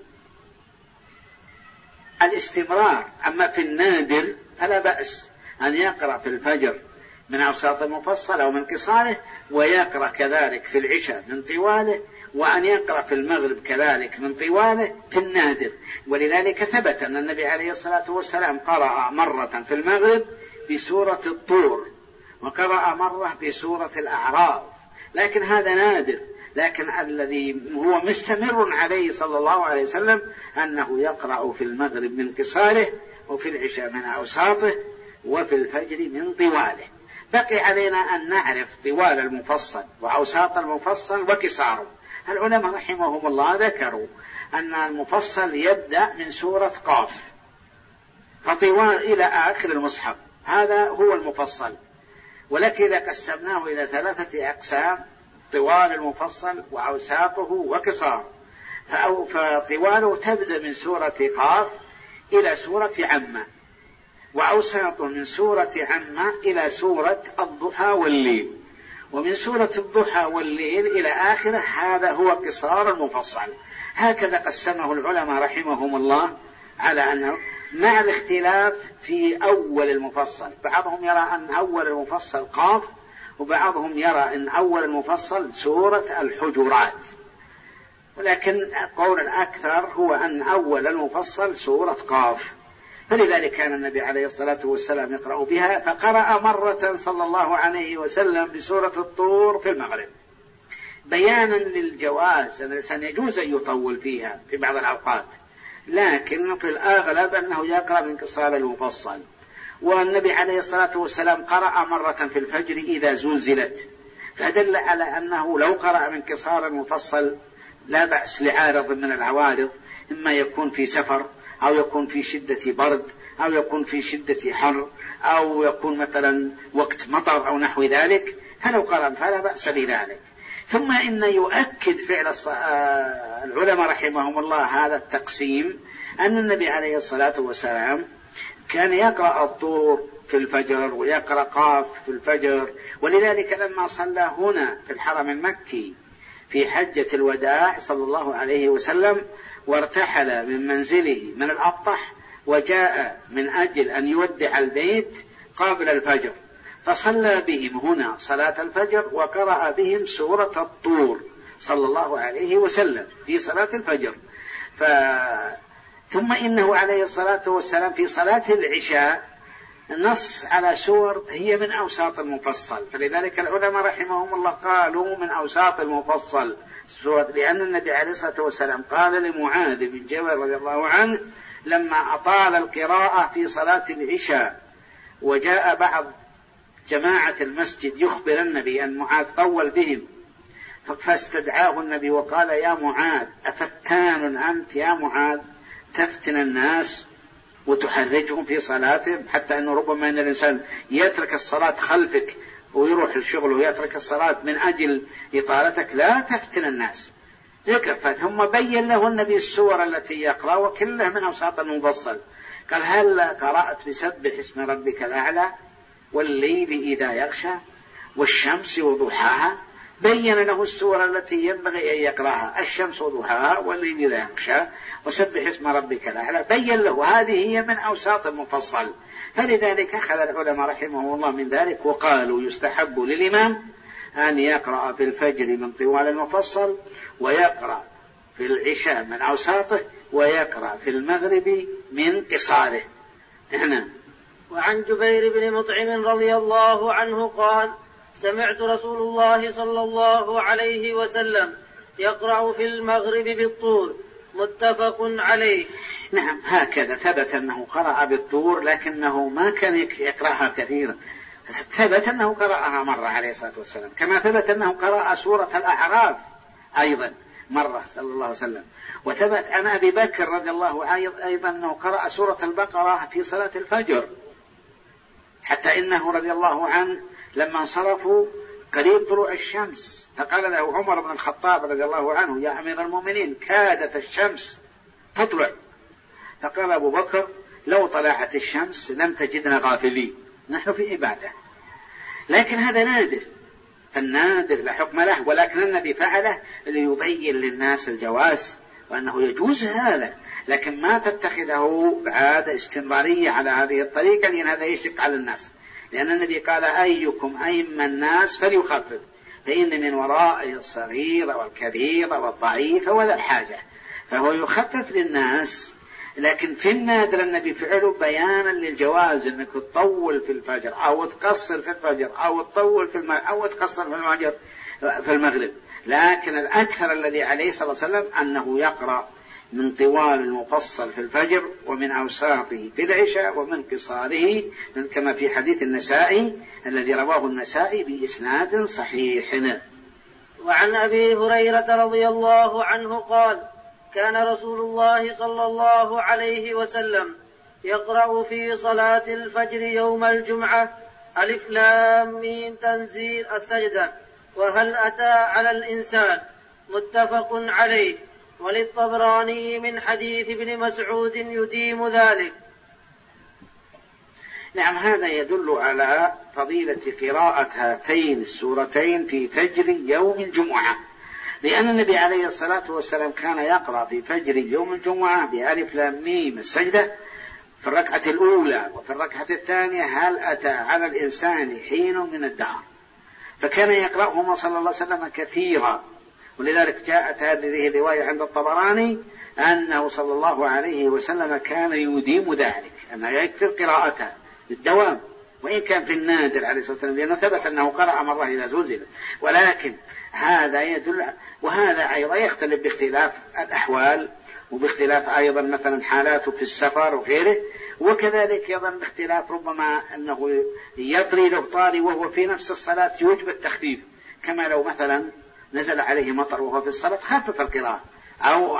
الاستمرار. أما في النادر فلا بأس أن يقرأ في الفجر من أوساط المفصل أو من قصاره، ويقرأ كذلك في العشاء من طواله، وأن يقرأ في المغرب كذلك من طواله في النادر. ولذلك ثبت أن النبي عليه الصلاة والسلام قرأ مرة في المغرب بسورة الطور، وقرأ مرة بسورة الأعراف، لكن هذا نادر. لكن الذي هو مستمر عليه صلى الله عليه وسلم أنه يقرأ في المغرب من قصاره، وفي العشاء من أوساطه، وفي الفجر من طواله. بقي علينا أن نعرف طوال المفصل وأوساط المفصل وقصاره. العلماء رحمهم الله ذكروا أن المفصل يبدأ من سورة قاف فطوال إلى آخر المصحف، هذا هو المفصل. ولكن إذا قسمناه إلى 3 أقسام: طوال المفصل وأوساطه وقصاره، فطواله تبدأ من سورة قاف إلى سورة عمة، وأوساطه من سورة عمة إلى سورة الضحى والليل، ومن سورة الضحى والليل إلى آخره، هذا هو قصار المفصل. هكذا قسمه العلماء رحمهم الله، على أنه مع الاختلاف في أول المفصل. بعضهم يرى أن أول المفصل قاف، وبعضهم يرى أن أول المفصل سورة الحجرات، ولكن قول الأكثر هو أن أول المفصل سورة قاف. فلذلك كان النبي عليه الصلاة والسلام يقرأ بها، فقرأ مرة صلى الله عليه وسلم بسورة الطور في المغرب، بيانا للجواز، أن الإنسان يجوز أن يطول فيها في بعض الأوقات، لكن في الأغلب أنه يقرأ من قصار المفصل. والنبي عليه الصلاة والسلام قرأ مرة في الفجر إذا زلزلت، فدل على أنه لو قرأ من قصار المفصل لا بأس لعارض من العوارض، إما يكون في سفر، أو يكون في شدة برد، أو يكون في شدة حر، أو يكون مثلا وقت مطر أو نحو ذلك، فلو قرأ فلا بأس بذلك. ثم إن يؤكد فعل العلماء رحمهم الله هذا التقسيم، أن النبي عليه الصلاة والسلام كان يقرأ الطور في الفجر ويقرأ قاف في الفجر. ولذلك لما صلى هنا في الحرم المكي في حجة الوداع صلى الله عليه وسلم، وارتحل من منزله من الأبطح وجاء من أجل أن يودع البيت قبل الفجر، فصلى بهم هنا صلاة الفجر وقرأ بهم سورة الطور صلى الله عليه وسلم في صلاة الفجر. ثم إنه عليه الصلاة والسلام في صلاة العشاء نص على سور هي من أوساط المفصل، فلذلك العلماء رحمهم الله قالوا من أوساط المفصل سورة، لأن النبي عليه الصلاة والسلام قال لمعاذ بن جبل رضي الله عنه لما أطال القراءة في صلاة العشاء، وجاء بعض جماعة المسجد يخبر النبي أن معاذ طول بهم، فاستدعاه النبي وقال يا معاذ أفتان أنت يا معاذ تفتن الناس وتحرجهم في صلاتهم، حتى أنه ربما أن الإنسان يترك الصلاة خلفك ويروح الشغل ويترك الصلاة من أجل إطالتك، لا تفتن الناس. ثم بين له النبي السور التي يقرأ وكلها من أوساط المفصل. قال هل قرأت بسبح اسم ربك الأعلى والليل إذا يغشى والشمس وضحاها؟ بين له السور التي ينبغي أن يقرأها، الشمس وضحاها والليل إذا يغشى وسبح اسم ربك الأعلى، بين له هذه هي من أوساط المفصل. فلذلك أخذ العلماء رحمه الله من ذلك وقالوا يستحب للإمام أن يقرأ في الفجر من طوال المفصل، ويقرأ في العشاء من أوساطه، ويقرأ في المغرب من قصاره.
وعن جبير بن مطعم رضي الله عنه قال سمعت رسول الله صلى الله عليه وسلم يقرأ في المغرب بالطور، متفق عليه.
نعم، هكذا ثبت أنه قرأ بالطور، لكنه ما كان يقرأها كثيرا، ثبت أنه قرأها مرة عليه الصلاة والسلام، كما ثبت أنه قرأ سورة الأعراف أيضا مرة صلى الله عليه وسلم. وثبت عن أبي بكر رضي الله عنه أيضا أنه قرأ سورة البقرة في صلاة الفجر، حتى إنه رضي الله عنه لما انصرفوا قريب طلوع الشمس فقال له عمر بن الخطاب رضي الله عنه يا أمير المؤمنين كادت الشمس تطلع، فقال أبو بكر لو طلعت الشمس لم تجدنا غافلين، نحن في عبادة. لكن هذا نادر، النادر لا حكم له، ولكن النبي فعله ليبين للناس الجواز وأنه يجوز هذا، لكن ما تتخذه عادة استمرارية على هذه الطريقة، لأن هذا يشق على الناس، لأن النبي قال أيكم أيما الناس فليخفف، فإن من ورائه الصغير والكبير والضعيف وذا الحاجة، فهو يخفف للناس. لكن في النادر النبي فعله بيانا للجواز، أنك تطول في الفجر أو تقصر في الفجر أو تطول في المغرب أو تقصر في المغرب. لكن الأكثر الذي عليه صلى الله عليه وسلم أنه يقرأ من طوال المفصل في الفجر، ومن أوساطه في العشاء، ومن قصاره، كما في حديث النسائي الذي رواه النسائي بإسناد صحيح.
وعن أبي هريرة رضي الله عنه قال كان رسول الله صلى الله عليه وسلم يقرأ في صلاة الفجر يوم الجمعة ألف لام ميم تنزيل السجدة وهل أتى على الإنسان، متفق عليه. وللطبراني من حديث ابن مسعود يديم ذلك.
نعم، هذا يدل على فضيلة قراءة هاتين السورتين في فجر يوم الجمعة، لأن النبي عليه الصلاة والسلام كان يقرأ في فجر يوم الجمعة بألف لام ميم السجدة في الركعة الأولى، وفي الركعة الثانية هل أتى على الإنسان حين من الدهر، فكان يقرأهما صلى الله عليه وسلم كثيرا. ولذلك جاءت هذه الرواية عند الطبراني أنه صلى الله عليه وسلم كان يديم ذلك، أنه يكثر قراءتها بالدوام، وإن كان في النادر عليه الصلاة والسلام، لأنه ثبت أنه قرأ مرة إذا زلزل، ولكن هذا يدل. وهذا أيضا يختلف باختلاف الأحوال، وباختلاف أيضا مثلا حالاته في السفر وغيره، وكذلك أيضا باختلاف ربما أنه يطري له طاري وهو في نفس الصلاة يوجب التخفيف، كما لو مثلا نزل عليه مطر وهو في الصلاة خفف القراءة، أو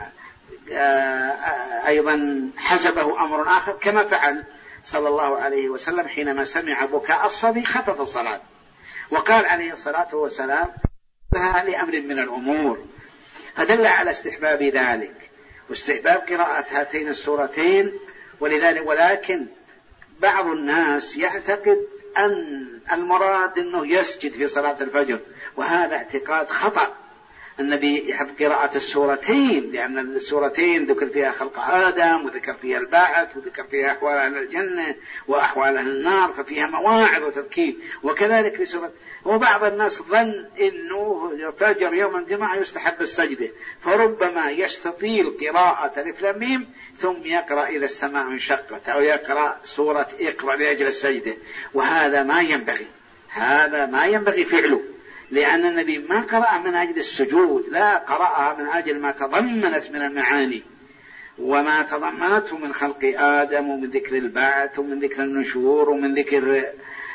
أيضا حسبه أمر آخر كما فعل صلى الله عليه وسلم حينما سمع بكاء الصبي خفف الصلاة، وقال عليه الصلاة والسلام لها لأمر من الأمور، فدل على استحباب ذلك واستحباب قراءة هاتين السورتين. ولذلك ولكن بعض الناس يعتقد أن المراد أنه يسجد في صلاة الفجر، وهذا اعتقاد خطأ. النبي يحب قراءة السورتين، لأن السورتين ذكر فيها خلق آدم، وذكر فيها البعث، وذكر فيها أحوال أهل الجنة وأحوال أهل النار، ففيها مواعظ وتذكير. وكذلك في سورة، وبعض الناس ظن أنه فجر يوم الجمعة يستحب السجدة، فربما يستطيل قراءة ألف لام ميم ثم يقرأ إذا السماء انشقت، أو يقرأ سورة اقرأ لأجل السجدة، وهذا ما ينبغي، هذا ما ينبغي فعله، لأن النبي ما قرأ من أجل السجود، لا، قرأها من أجل ما تضمنت من المعاني وما تضمنته من خلق آدم، ومن ذكر البعث، ومن ذكر النشور، ومن ذكر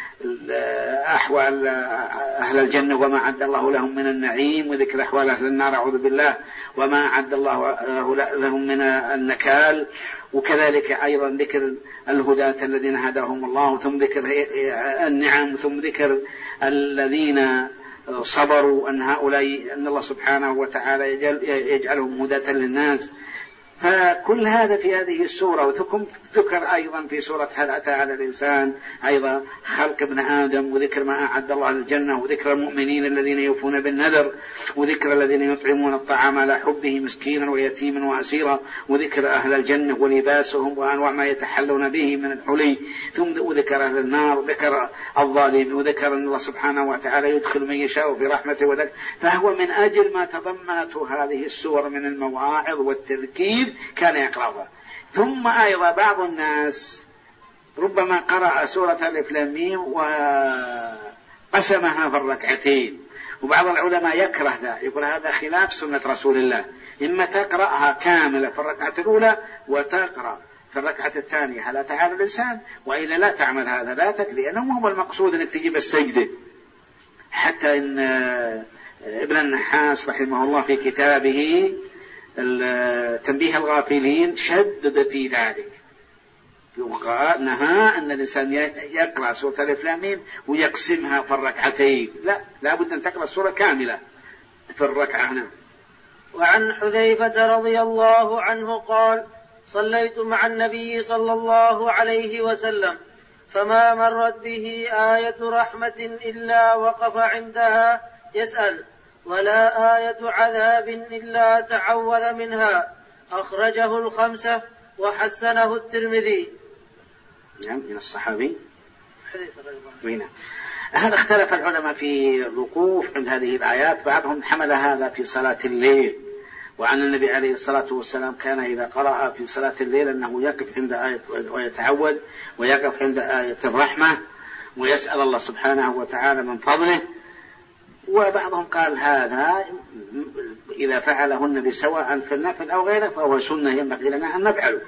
أحوال أهل الجنة وما عد الله لهم من النعيم، وذكر أحوال أهل النار أعوذ بالله وما عد الله لهم من النكال، وكذلك أيضا ذكر الهداة الذين هداهم الله، ثم ذكر النعم، ثم ذكر الذين صبروا أن هؤلاء أن الله سبحانه وتعالى يجعلهم هداة للناس. فكل هذا في هذه السورة. وذكر أيضا في سورة هل أتى على الإنسان أيضا خلق ابن آدم، وذكر ما أعد الله للجنة، وذكر المؤمنين الذين يوفون بالنذر، وذكر الذين يطعمون الطعام على حبه مسكينا ويتيما وأسيرا، وذكر أهل الجنة ولباسهم وأنواع ما يتحلون به من الحلي، ثم وذكر أهل النار، وذكر الظالم، وذكر أن الله سبحانه وتعالى يدخل من يشاء في رحمته. فهو من أجل ما تضمنته هذه السور من المواعظ والتذكير كان يقرأها. ثم أيضا بعض الناس ربما قرأ سورة ألف لام ميم وقسمها في الركعتين، وبعض العلماء يكره ذا، يقول هذا خلاف سنة رسول الله، إما تقرأها كاملة في الركعة الأولى وتقرأ في الركعة الثانية هل أتى على الإنسان، وإلا لا تعمل هذا، لا تكفي، لأنه هو المقصود أنك تجيب السجدة. حتى إن ابن النحاس رحمه الله في كتابه تنبيه الغافلين شدد في ذلك، نهى أن الإنسان يقرأ سورة ألف لام ميم ويقسمها في الركعتين، لا بد أن تقرأ السورة كاملة في الركعة هنا.
وعن حذيفة رضي الله عنه قال: صليت مع النبي صلى الله عليه وسلم فما مرت به آية رحمة إلا وقف عندها يسأل، ولا آية عذاب إلا تعوذ منها. أخرجه الخمسة وحسنه الترمذي.
نعم، من الصحابي حذيفة. هذا اختلف العلماء في الوقوف عند هذه الآيات، بعضهم حمل هذا في صلاة الليل، وأن النبي عليه الصلاة والسلام كان إذا قرأ في صلاة الليل أنه يقف عند آية ويتعوذ، ويقف عند آية الرحمة ويسأل الله سبحانه وتعالى من فضله. وبعضهم قال هذا إذا فعله النبي سواء في النفل أو غيره فهو سنة ينبغي لنا أن نفعله،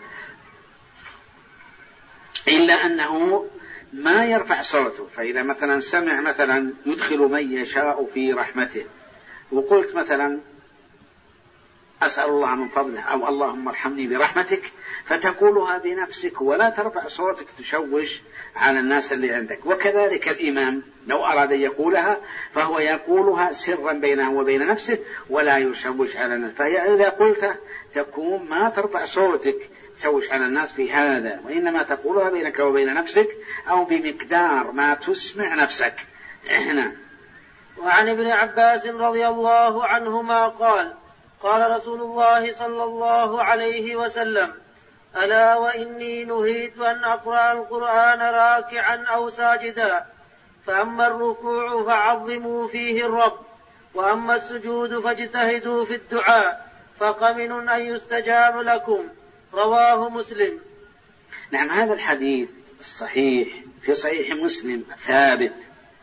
إلا أنه ما يرفع صوته. فإذا مثلا سمع مثلا يدخل من يشاء في رحمته، وقلت مثلا أسأل الله من فضله أو اللهم ارحمني برحمتك، فتقولها بنفسك ولا ترفع صوتك تشوش على الناس اللي عندك. وكذلك الإمام لو أراد أن يقولها فهو يقولها سرا بينه وبين نفسه ولا يشوش على الناس. فإذا قلت تكون ما ترفع صوتك تشوش على الناس في هذا، وإنما تقولها بينك وبين نفسك أو بمقدار ما تسمع نفسك. هنا.
وعن ابن عباس رضي الله عنهما قال: قال رسول الله صلى الله عليه وسلم: ألا وإني نهيت أن أقرأ القرآن راكعا أو ساجدا، فأما الركوع فعظموا فيه الرب، وأما السجود فاجتهدوا في الدعاء، فقمن أن يستجاب لكم. رواه مسلم.
نعم، هذا الحديث الصحيح في صحيح مسلم ثابت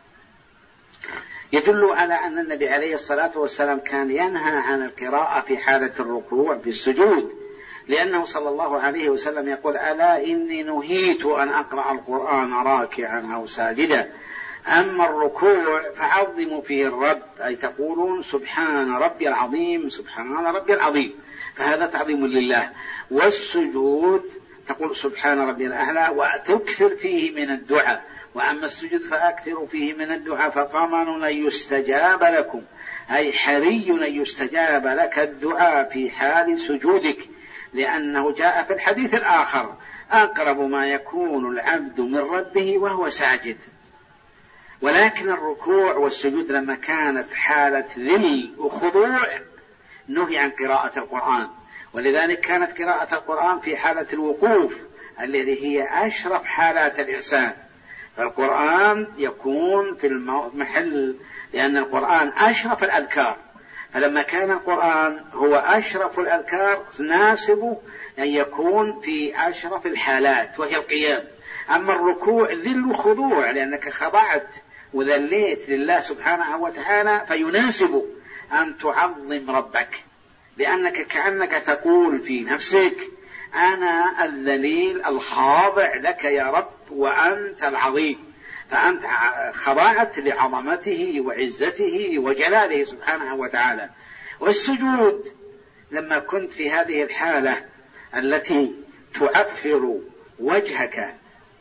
يدل على أن النبي عليه الصلاة والسلام كان ينهى عن القراءة في حالة الركوع في السجود، لأنه صلى الله عليه وسلم يقول: ألا إني نهيت أن أقرأ القرآن راكعا أو ساجدا، أما الركوع فعظموا فيه الرب، أي تقولون سبحان ربي العظيم سبحان ربي العظيم، فهذا تعظيم لله. والسجود تقول سبحان ربي الأعلى وتكثر فيه من الدعاء، وأما السجود فأكثر فيه من الدعاء، فقمن أن يستجاب لكم، أي حري أن يستجاب لك الدعاء في حال سجودك، لأنه جاء في الحديث الآخر: أقرب ما يكون العبد من ربه وهو ساجد. ولكن الركوع والسجود لما كانت حالة ذل وخضوع نهي عن قراءة القرآن، ولذلك كانت قراءة القرآن في حالة الوقوف الذي هي أشرف حالات الإحسان. فالقرآن يكون في المحل، لأن القرآن أشرف الأذكار، فلما كان القرآن هو أشرف الأذكار ناسب أن يكون في أشرف الحالات وهي القيام. أما الركوع ذل وخضوع، لأنك خضعت وذليت لله سبحانه وتعالى، فيناسب أن تعظم ربك، لأنك كأنك تقول في نفسك: أنا الذليل الخاضع لك يا رب وأنت العظيم، فأنت خضعت لعظمته وعزته وجلاله سبحانه وتعالى. والسجود لما كنت في هذه الحالة التي تعفر وجهك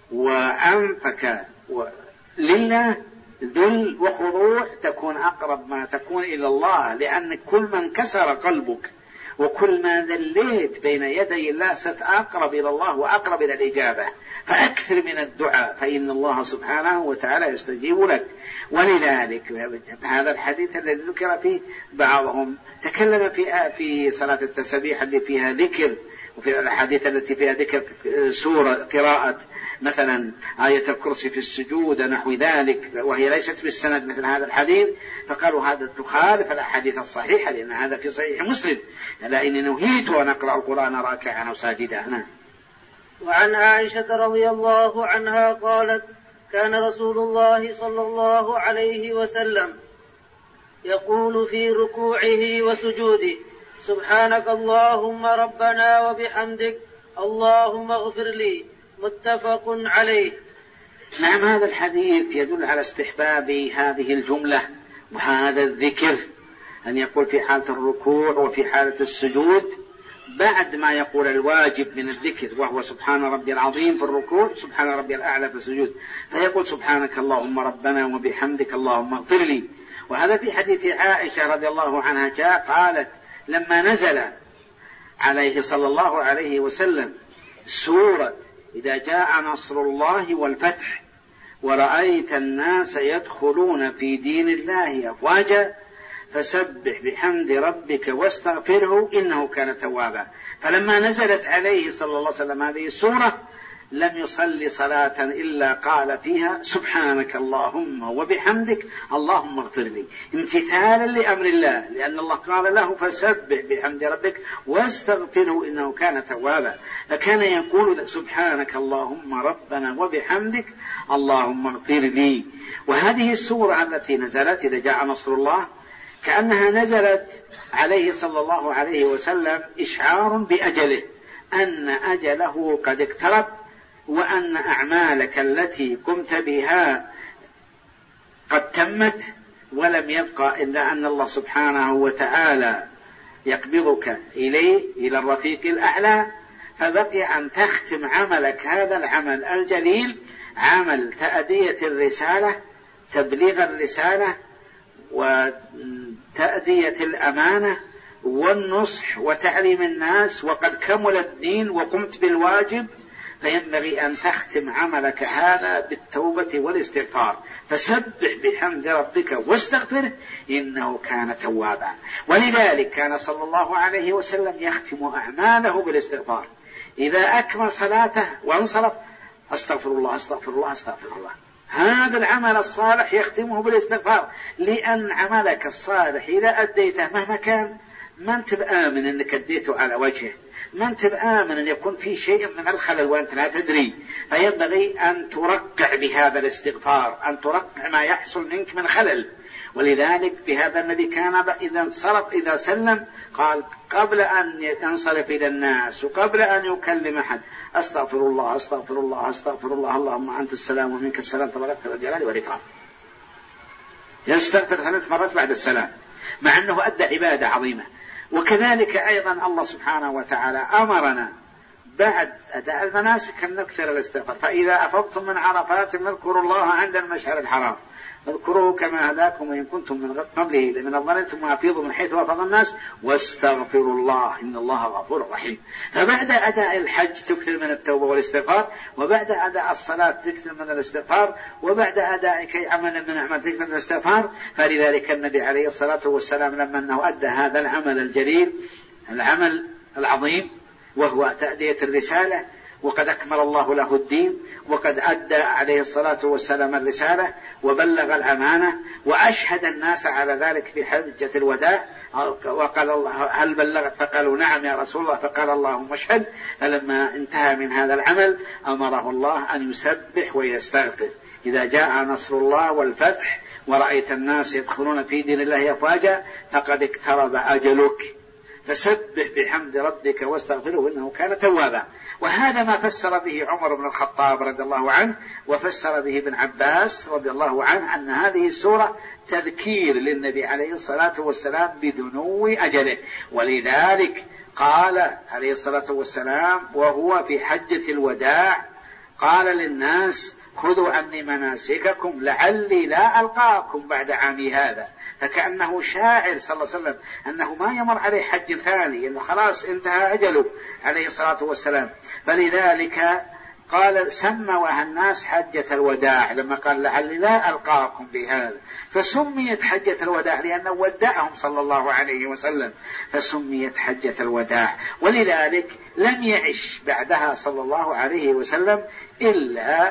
وأنفك لله ذل وخضوع، تكون أقرب ما تكون إلى الله، لأن كل ما انكسر قلبك وكل ما ذليت بين يدي الله ستأقرب إلى الله وأقرب إلى الإجابة. فأكثر من الدعاء، فإن الله سبحانه وتعالى يستجيب لك. ولذلك هذا الحديث الذي ذكر فيه بعضهم تكلم في صلاة التسبيح التي فيها ذكر، وفي الحديث التي فيها ذكر سورة قراءة مثلا آية الكرسي في السجود نحو ذلك، وهي ليست بالسند مثل هذا الحديث، فقالوا هذا تخالف الأحاديث الصحيحة، لأن هذا في صحيح مسلم: ألا إني نهيت أن أقرأ القرآن راكعا أو ساجدا.
وعن عائشة رضي الله عنها قالت: كان رسول الله صلى الله عليه وسلم يقول في ركوعه وسجوده: سبحانك اللهم ربنا وبحمدك اللهم اغفر لي. متفق عليه.
نعم، هذا الحديث يدل على استحباب هذه الجملة وهذا الذكر، أن يقول في حالة الركوع وفي حالة السجود بعد ما يقول الواجب من الذكر، وهو سبحان ربي العظيم في الركوع، سبحان ربي الأعلى في السجود، فيقول سبحانك اللهم ربنا وبحمدك اللهم اغفر لي. وهذا في حديث عائشة رضي الله عنها جاء قالت: لما نزل عليه صلى الله عليه وسلم سورة إذا جاء نصر الله والفتح ورأيت الناس يدخلون في دين الله أفواجا فسبح بحمد ربك واستغفره إنه كان توابا، فلما نزلت عليه صلى الله عليه وسلم هذه السورة لم يصلي صلاة إلا قال فيها سبحانك اللهم وبحمدك اللهم اغفر لي، امتثالا لأمر الله، لأن الله قال له فسبح بحمد ربك واستغفره إنه كان توابا، فكان يقول سبحانك اللهم ربنا وبحمدك اللهم اغفر لي. وهذه السورة التي نزلت إذا جاء نصر الله كأنها نزلت عليه صلى الله عليه وسلم إشعار بأجله، أن أجله قد اقترب، وأن أعمالك التي قمت بها قد تمت، ولم يبقى إلا أن الله سبحانه وتعالى يقبضك إلى الرفيق الأعلى، فبقي أن تختم عملك هذا العمل الجليل، عمل تأدية الرسالة، تبليغ الرسالة وتأدية الأمانة والنصح وتعليم الناس وقد كمل الدين وقمت بالواجب، فينبغي أن تختم عملك هذا بالتوبة والاستغفار. فسبح بحمد ربك واستغفره إنه كان توابا. ولذلك كان صلى الله عليه وسلم يختم أعماله بالاستغفار. إذا أكمل صلاته وانصرف أستغفر الله أستغفر الله أستغفر الله. هذا العمل الصالح يختمه بالاستغفار، لأن عملك الصالح إذا أديته مهما كان ما أنت بآمن أنك أديته على وجهه، ما أنت بآمن أن يكون في شيء من الخلل وأنت لا تدري. فينبغي أن ترقع بهذا الاستغفار، أن ترقع ما يحصل منك من خلل. ولذلك بهذا النبي كان إذا انصرف إذا سلم قال قبل أن ينصرف إلى الناس وقبل أن يكلم أحد أستغفر الله أستغفر الله أستغفر الله اللهم أنت السلام ومنك السلام تبارك الجلال والإكرام. يستغفر 3 مرات بعد السلام، مع أنه أدى عبادة عظيمة. وكذلك أيضا الله سبحانه وتعالى أمرنا بعد أداء المناسك أن نكثر الاستغفار. فإذا أفضتم من عرفات فاذكروا الله عند المشعر الحرام اذكروه كما هداكم وإن كنتم من قبله لمن الضلال ثم أفيضوا من حيث أفاض الناس واستغفروا الله إن الله غفور رحيم. فبعد أداء الحج تكثر من التوبة والاستغفار، وبعد أداء الصلاة تكثر من الاستغفار، وبعد أداء كي عمل من أعمال تكثر من الاستغفار. فلذلك النبي عليه الصلاة والسلام لما أنه أدى هذا العمل الجليل العمل العظيم وهو تأدية الرسالة، وقد أكمل الله له الدين، وقد أدى عليه الصلاة والسلام الرسالة وبلغ الأمانة وأشهد الناس على ذلك في حجة الوداع. وقال الله هل بلغت؟ فقالوا نعم يا رسول الله، فقال اللهم اشهد. فلما انتهى من هذا العمل أمره الله أن يسبح ويستغفر. إذا جاء نصر الله والفتح ورأيت الناس يدخلون في دين الله أفواجا فقد اقترب أجلك فسبح بحمد ربك واستغفره إنه كان توابا. وهذا ما فسر به عمر بن الخطاب رضي الله عنه، وفسر به ابن عباس رضي الله عنه أن هذه السورة تذكير للنبي عليه الصلاة والسلام بدنو أجله. ولذلك قال عليه الصلاة والسلام وهو في حجة الوداع قال للناس خذوا عني مناسككم لعلي لا ألقاكم بعد عامي هذا. فكأنه شاعر صلى الله عليه وسلم أنه ما يمر عليه حج ثاني، إنه خلاص انتهى أجله عليه الصلاة والسلام. فلذلك قال سموها الناس حجة الوداع لما قال لعلي لا ألقاكم بهذا، فسميت حجة الوداع لأنه ودعهم صلى الله عليه وسلم فسميت حجة الوداع. ولذلك لم يعش بعدها صلى الله عليه وسلم إلا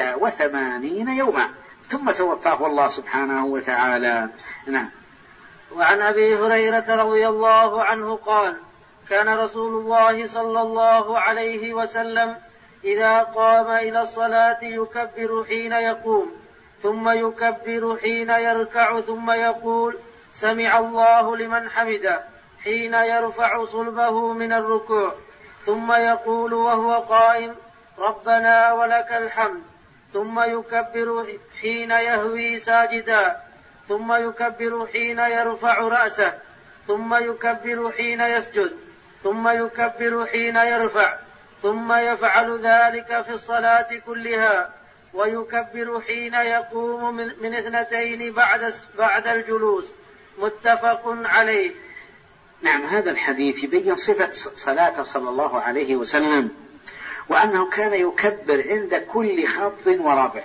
81 يوما ثم توفاه الله سبحانه وتعالى. نعم.
وعن أبي هريرة رضي الله عنه قال كان رسول الله صلى الله عليه وسلم إذا قام إلى الصلاة يكبر حين يقوم ثم يكبر حين يركع ثم يقول سمع الله لمن حمده حين يرفع صلبه من الركوع ثم يقول وهو قائم ربنا ولك الحمد ثم يكبر حين يهوي ساجدا ثم يكبر حين يرفع رأسه ثم يكبر حين يسجد ثم يكبر حين يرفع ثم يفعل ذلك في الصلاة كلها ويكبر حين يقوم من 2 بعد الجلوس متفق عليه.
نعم. هذا الحديث يبين صفة صلاته صلى الله عليه وسلم وأنه كان يكبر عند كل خفض ورفع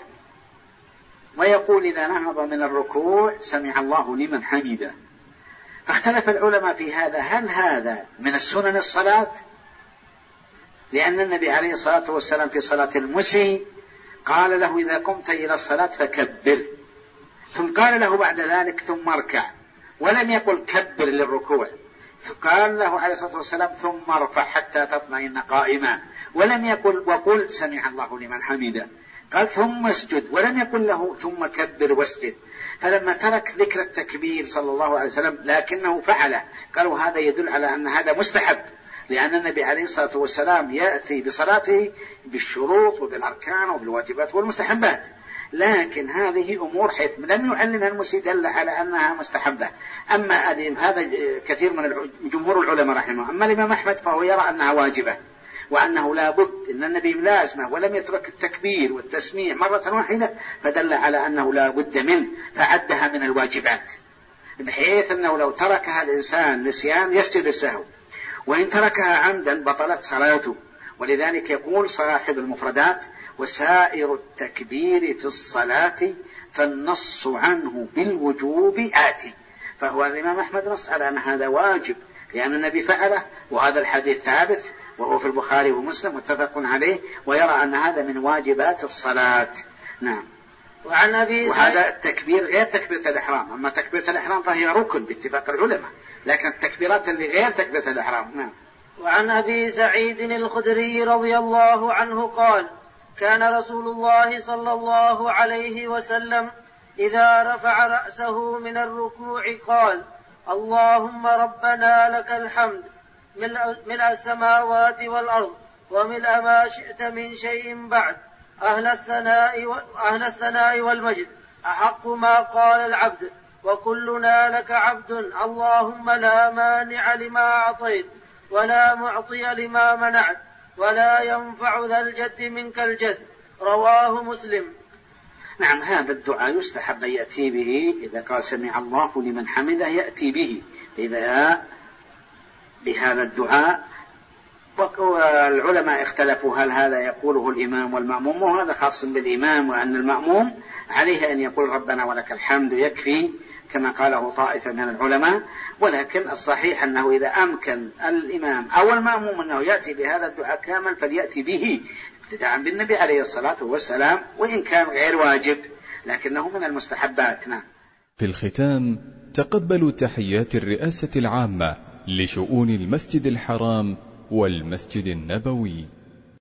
ويقول إذا نهض من الركوع سمع الله لمن حمده. فاختلف العلماء في هذا، هل هذا من السنن الصلاة؟ لأن النبي عليه الصلاة والسلام في صلاة المسيء قال له إذا قمت إلى الصلاة فكبر، ثم قال له بعد ذلك ثم اركع، ولم يقل كبر للركوع، فقال له عليه الصلاة والسلام ثم ارفع حتى تطمئن قائما، ولم يقل وقل سمع الله لمن حمده، قال ثم اسجد، ولم يقل له ثم كبر واسجد. فلما ترك ذكر التكبير صلى الله عليه وسلم لكنه فعله قالوا هذا يدل على أن هذا مستحب، لأن النبي عليه الصلاة والسلام يأتي بصلاته بالشروط وبالأركان وبالواجبات والمستحبات، لكن هذه أمور حيث لم يعلمها المسيء دل على أنها مستحبة. أما هذا كثير من جمهور العلماء رحمه، أما الإمام أحمد فهو يرى أنها واجبة وأنه لا بد إن النبي لازمه ولم يترك التكبير والتسميع مرة واحدة، فدل على أنه لا بد منه فعدها من الواجبات. بحيث أنه لو تركها الإنسان نسيان يسجد السهو، وإن تركها عمدا بطلت صلاته. ولذلك يقول صاحب المفردات: وسائر التكبير في الصلاة فالنص عنه بالوجوب آتي. فهو الإمام أحمد نص على أن هذا واجب لأن النبي فعله، وهذا الحديث ثابت وهو في البخاري ومسلم متفق عليه، ويرى أن هذا من واجبات الصلاة. نعم. وهذا التكبير غير تكبيرة الإحرام، أما تكبيرة الإحرام فهي ركن باتفاق العلماء، لكن التكبيرات اللي غير تكبيرة الإحرام. نعم.
وعن أبي سعيد الخدري رضي الله عنه قال: كان رسول الله صلى الله عليه وسلم إذا رفع رأسه من الركوع قال: اللهم ربنا لك الحمد ملء السماوات والأرض وملء ما شئت من شيء بعد، أهل الثناء والمجد، أحق ما قال العبد، وكلنا لك عبد، اللهم لا مانع لما أعطيت ولا معطي لما منعت ولا ينفع ذا الجد منك الجد. رواه مسلم.
نعم. هذا الدعاء يستحب أن يأتي به إذا قال سمع الله لمن حمده، يأتي به بهذا الدعاء. والعلماء اختلفوا هل هذا يقوله الإمام والمأموم، وهذا خاص بالإمام، وأن المأموم عليه أن يقول ربنا ولك الحمد يكفي كما قاله طائفة من العلماء. ولكن الصحيح أنه إذا أمكن الإمام أو المأموم أنه يأتي بهذا الدعاء كامل فليأتي به ابتداء بالنبي عليه الصلاة والسلام، وإن كان غير واجب لكنه من المستحبات. نعم.
في الختام تقبلوا تحيات الرئاسة العامة لشؤون المسجد الحرام والمسجد النبوي.